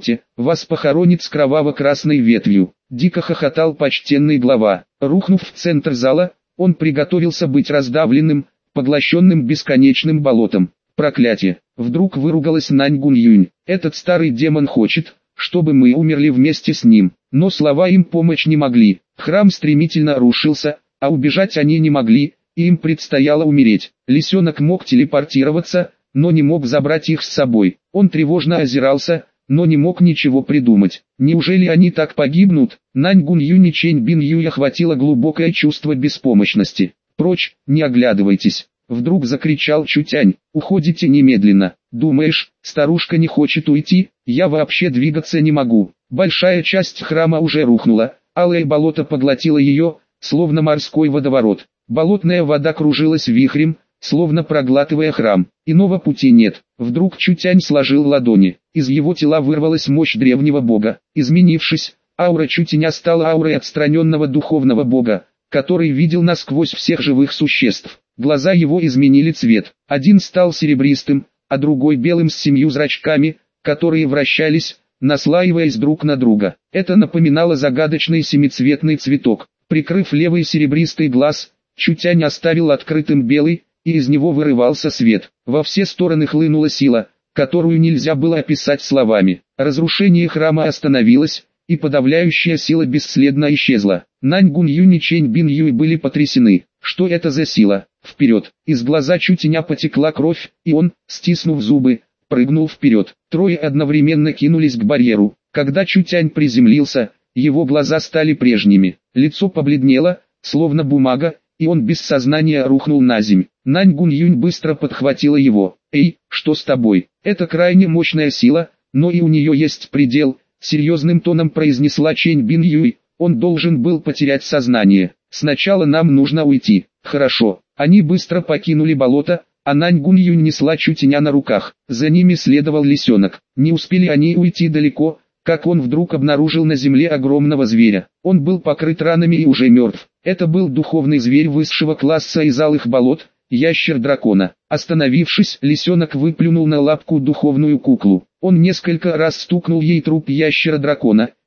вас похоронит с кроваво-красной ветвью», — дико хохотал почтенный глава. Рухнув в центр зала, он приготовился быть раздавленным, поглощенным бесконечным болотом. «Проклятие!» — вдруг выругалась Нань Гунь-Юнь. «Этот старый демон хочет, чтобы мы умерли вместе с ним». Но слова им помочь не могли. Храм стремительно рушился, а убежать они не могли, и им предстояло умереть. Лисенок мог телепортироваться, но не мог забрать их с собой. Он тревожно озирался, но не мог ничего придумать. Неужели они так погибнут? Нань Гунь-Юнь и Чэнь Бинь-Юй охватило глубокое чувство беспомощности. «Прочь, не оглядывайтесь!» — вдруг закричал Чутянь. «Уходите немедленно!» «Думаешь, старушка не хочет уйти? Я вообще двигаться не могу!» Большая часть храма уже рухнула, алое болото поглотило ее, словно морской водоворот. Болотная вода кружилась вихрем, словно проглатывая храм. Иного пути нет. Вдруг Чутянь сложил ладони. Из его тела вырвалась мощь древнего бога. Изменившись, аура Чутяня стала аурой отстраненного духовного бога, который видел насквозь всех живых существ. Глаза его изменили цвет. Один стал серебристым, а другой белым с 7 зрачками, которые вращались, наслаиваясь друг на друга. Это напоминало загадочный семицветный цветок. Прикрыв левый серебристый глаз, Чутянь оставил открытым белый, и из него вырывался свет. Во все стороны хлынула сила, которую нельзя было описать словами. Разрушение храма остановилось, и подавляющая сила бесследно исчезла. Нань Гунь-Юнь и Чэнь Бинь-Юй были потрясены. Что это за сила? Вперед! Из глаза Чутяня потекла кровь, и он, стиснув зубы, прыгнул вперед. Трое одновременно кинулись к барьеру. Когда Чутянь приземлился, его глаза стали прежними. Лицо побледнело, словно бумага, и он без сознания рухнул на землю. Нань Гунь-Юнь быстро подхватила его. «Эй, что с тобой? Это крайне мощная сила, но и у нее есть предел», — серьезным тоном произнесла Чэнь Бинь-Юй. «Он должен был потерять сознание. Сначала нам нужно уйти». «Хорошо». Они быстро покинули болото, а Нань Гунь-Юнь несла Чутяня на руках. За ними следовал лисенок. Не успели они уйти далеко, как он вдруг обнаружил на земле огромного зверя. Он был покрыт ранами и уже мертв. Это был духовный зверь высшего класса из алых болот, ящер дракона. Остановившись, лисенок выплюнул на лапку духовную куклу. Он несколько раз стукнул ей труп ящера дракона,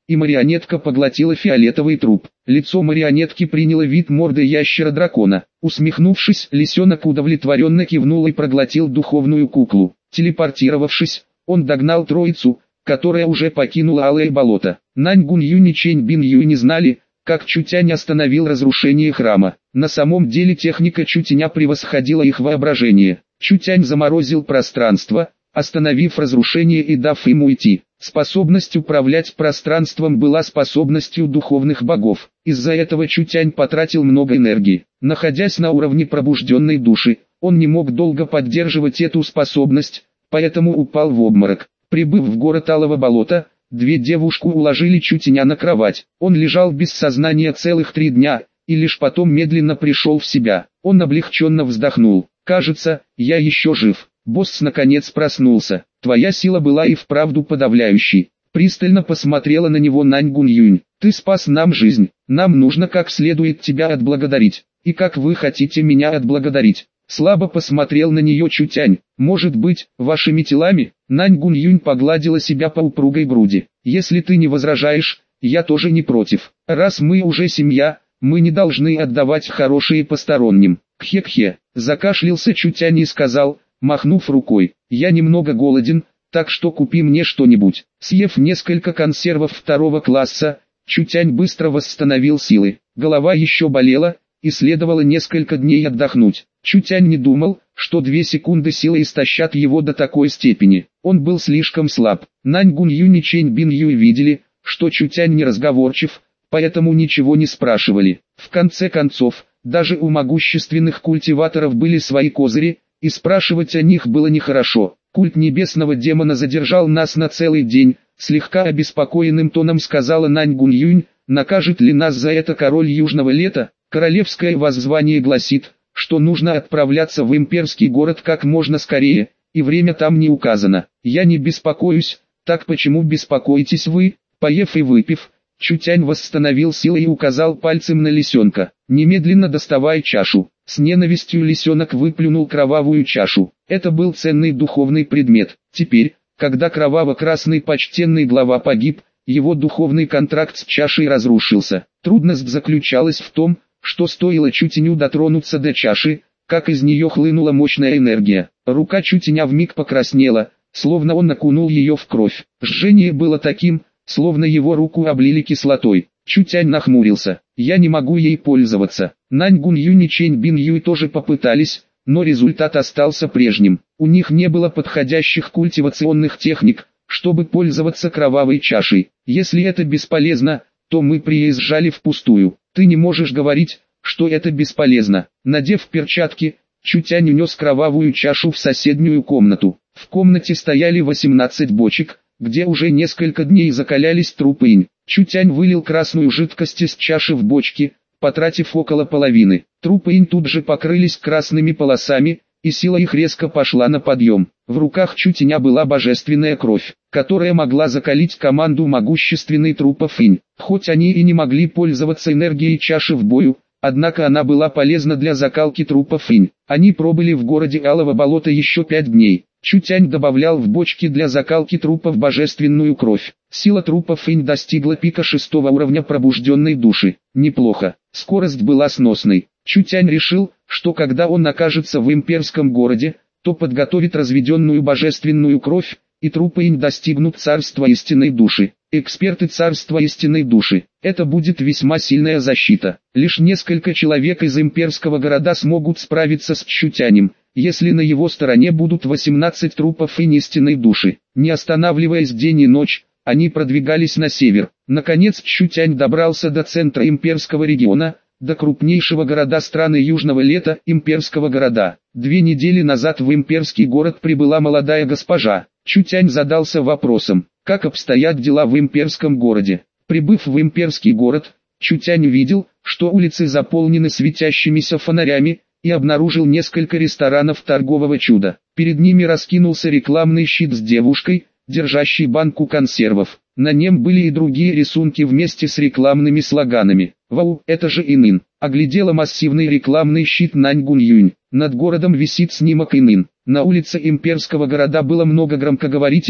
и марионетка поглотила фиолетовый труп. Лицо марионетки приняло вид морды ящера-дракона. Усмехнувшись, лисенок удовлетворенно кивнул и проглотил духовную куклу. Телепортировавшись, он догнал троицу, которая уже покинула Алое болото. Нань Гунъюнь и Чэнь Бинъюй не знали, как Чутянь остановил разрушение храма. На самом деле техника Чутяня превосходила их воображение. Чутянь заморозил пространство, остановив разрушение и дав им уйти. Способность управлять пространством была способностью духовных богов. Из-за этого Чутянь потратил много энергии. Находясь на уровне пробужденной души, он не мог долго поддерживать эту способность, поэтому упал в обморок. Прибыв в город Алого болота, две девушки уложили Чутяня на кровать. Он лежал без сознания целых 3 дня, и лишь потом медленно пришел в себя. Он облегченно вздохнул. «Кажется, я еще жив». Босс наконец проснулся. «Твоя сила была и вправду подавляющей». Пристально посмотрела на него Нань Гунъюнь. «Ты спас нам жизнь. Нам нужно как следует тебя отблагодарить. И как вы хотите меня отблагодарить?» Слабо посмотрел на нее Чутянь. «Может быть, вашими телами?» Нань Гунъюнь погладила себя по упругой груди. «Если ты не возражаешь, я тоже не против. Раз мы уже семья, мы не должны отдавать хорошие посторонним». «Кхе-кхе», закашлялся Чутянь и сказал, махнув рукой, «Я немного голоден, так что купи мне что-нибудь». Съев несколько консервов 2 класса, Чутянь быстро восстановил силы. Голова еще болела, и следовало несколько дней отдохнуть. Чутянь не думал, что 2 секунды силы истощат его до такой степени. Он был слишком слаб. Нань Гунъюнь и Чэнь Бинъюй видели, что Чутянь неразговорчив, поэтому ничего не спрашивали. В конце концов, даже у могущественных культиваторов были свои козыри, и спрашивать о них было нехорошо. «Культ небесного демона задержал нас на целый день», слегка обеспокоенным тоном сказала Нань Гунъюнь. «Накажет ли нас за это король Южного лета?» Королевское воззвание гласит, что нужно отправляться в имперский город как можно скорее, и время там не указано. Я не беспокоюсь, так почему беспокоитесь вы? Поев и выпив, Чутянь восстановил силы и указал пальцем на лисенка. «Немедленно доставай чашу». С ненавистью лисенок выплюнул кровавую чашу. Это был ценный духовный предмет. Теперь, когда кроваво-красный почтенный глава погиб, его духовный контракт с чашей разрушился. Трудность заключалась в том, что стоило Чутяню дотронуться до чаши, как из нее хлынула мощная энергия. Рука Чутяня вмиг покраснела, словно он окунул ее в кровь. Жжение было таким, словно его руку облили кислотой. Чутянь нахмурился. «Я не могу ей пользоваться». Нань Гунъюнь и Чэнь Бинъюй тоже попытались, но результат остался прежним. У них не было подходящих культивационных техник, чтобы пользоваться кровавой чашей. «Если это бесполезно, то мы приезжали впустую. Ты не можешь говорить, что это бесполезно». Надев перчатки, Чутянь унес кровавую чашу в соседнюю комнату. В комнате стояли 18 бочек, где уже несколько дней закалялись трупы инь. Чутянь вылил красную жидкость из чаши в бочки, потратив около половины. Трупы инь тут же покрылись красными полосами, и сила их резко пошла на подъем. В руках Чутяня была божественная кровь, которая могла закалить команду могущественных трупов инь. Хоть они и не могли пользоваться энергией чаши в бою, однако она была полезна для закалки трупов инь. Они пробыли в городе Алого болота еще 5 дней. Чутянь добавлял в бочки для закалки трупов божественную кровь. Сила трупов инь достигла пика 6-го уровня пробужденной души. Неплохо. Скорость была сносной. Чутянь решил, что когда он окажется в имперском городе, то подготовит разведенную божественную кровь, и трупы инь достигнут царства истинной души. Эксперты царства истинной души. Это будет весьма сильная защита. Лишь несколько человек из имперского города смогут справиться с Чутянем, если на его стороне будут 18 трупов инь истинной души. Не останавливаясь день и ночь, они продвигались на север. Наконец Чутянь добрался до центра имперского региона, до крупнейшего города страны Южного лета, имперского города. 2 недели назад в имперский город прибыла молодая госпожа. Чутянь задался вопросом, как обстоят дела в имперском городе. Прибыв в имперский город, Чутянь увидел, что улицы заполнены светящимися фонарями, и обнаружил несколько ресторанов торгового чуда. Перед ними раскинулся рекламный щит с девушкой, держащей банку консервов. На нем были и другие рисунки вместе с рекламными слоганами. «Вау, это же Инын!» Оглядела массивный рекламный щит Нань Гунъюнь. Над городом висит снимок Инын. На улице имперского города было много громкоговорителей,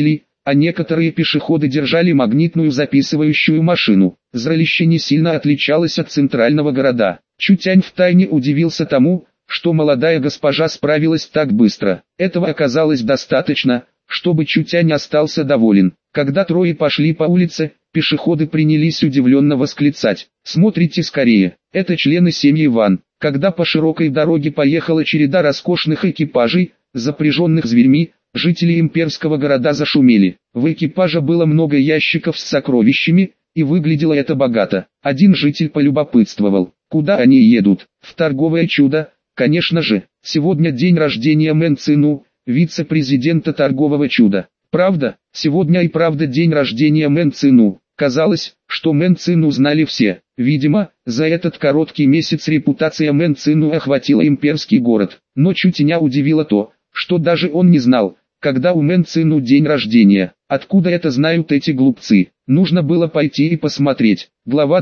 а некоторые пешеходы держали магнитную записывающую машину. Зрелище не сильно отличалось от центрального города. Чутянь втайне удивился тому, что молодая госпожа справилась так быстро. Этого оказалось достаточно, чтобы Чутянь остался доволен. Когда трое пошли по улице, пешеходы принялись удивленно восклицать: «Смотрите скорее, это члены семьи Ван». Когда по широкой дороге поехала череда роскошных экипажей, запряженных зверьми, жители имперского города зашумели. В экипаже было много ящиков с сокровищами, и выглядело это богато. Один житель полюбопытствовал: «Куда они едут?» «В торговое чудо, конечно же. Сегодня день рождения Мэн Цину, вице-президента торгового чуда». «Правда? Сегодня и правда день рождения Мэн Цину». Казалось, что Мэн Цину знали все. Видимо, за этот короткий месяц репутация Мэн Цину охватила имперский город. Но Чутяня удивило то, что даже он не знал, когда у Мэн Цину день рождения. Откуда это знают эти глупцы? Нужно было пойти и посмотреть. Глава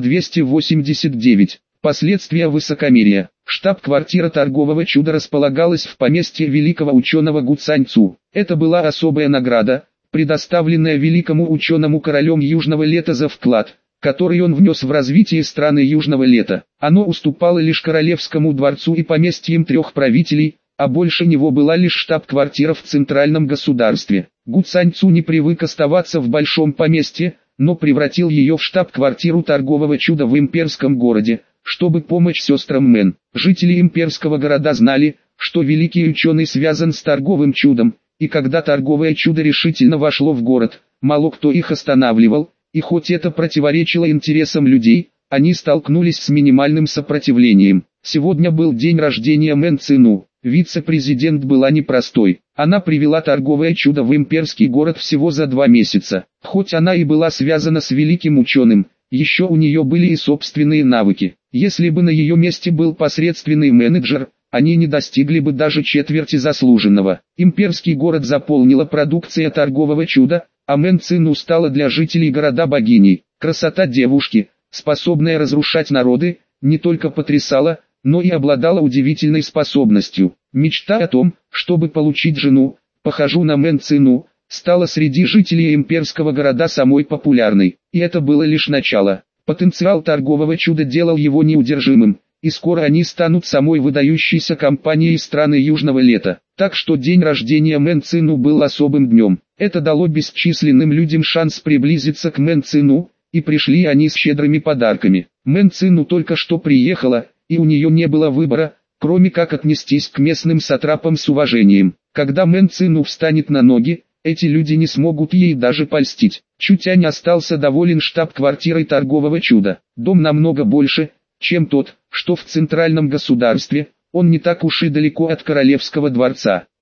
289. Последствия высокомерия. Штаб-квартира торгового чуда располагалась в поместье великого ученого Гу Цаньцу. Это была особая награда, предоставленная великому ученому королем Южного Лета за вклад, который он внес в развитие страны Южного Лета. Оно уступало лишь королевскому дворцу и поместьям трех правителей, а больше него была лишь штаб-квартира в центральном государстве. Гу Цаньцу не привык оставаться в большом поместье, но превратил ее в штаб-квартиру торгового чуда в имперском городе, чтобы помочь сестрам Мэн. Жители имперского города знали, что великий ученый связан с торговым чудом, и когда торговое чудо решительно вошло в город, мало кто их останавливал, и хоть это противоречило интересам людей, они столкнулись с минимальным сопротивлением. Сегодня был день рождения Мэн Цину. Вице-президент была непростой. Она привела торговое чудо в имперский город всего за 2 месяца. Хоть она и была связана с великим ученым, еще у нее были и собственные навыки. Если бы на ее месте был посредственный менеджер, они не достигли бы даже четверти заслуженного. Имперский город заполнила продукция торгового чуда, а Мэн Цину стала для жителей города богиней. Красота девушки, способная разрушать народы, не только потрясала, но и обладала удивительной способностью. Мечта о том, чтобы получить жену, похожу на Мэн Цину, стала среди жителей имперского города самой популярной. И это было лишь начало. Потенциал торгового чуда делал его неудержимым, и скоро они станут самой выдающейся компанией страны Южного Лета. Так что день рождения Мэн Цину был особым днем. Это дало бесчисленным людям шанс приблизиться к Мэн Цину, и пришли они с щедрыми подарками. Мэн Цину только что приехала, и у нее не было выбора, кроме как отнестись к местным сатрапам с уважением. Когда Мэн Цину встанет на ноги, эти люди не смогут ей даже польстить. Чутянь остался доволен штаб-квартирой торгового чуда. Дом намного больше, чем тот, что в центральном государстве, он не так уж и далеко от королевского дворца.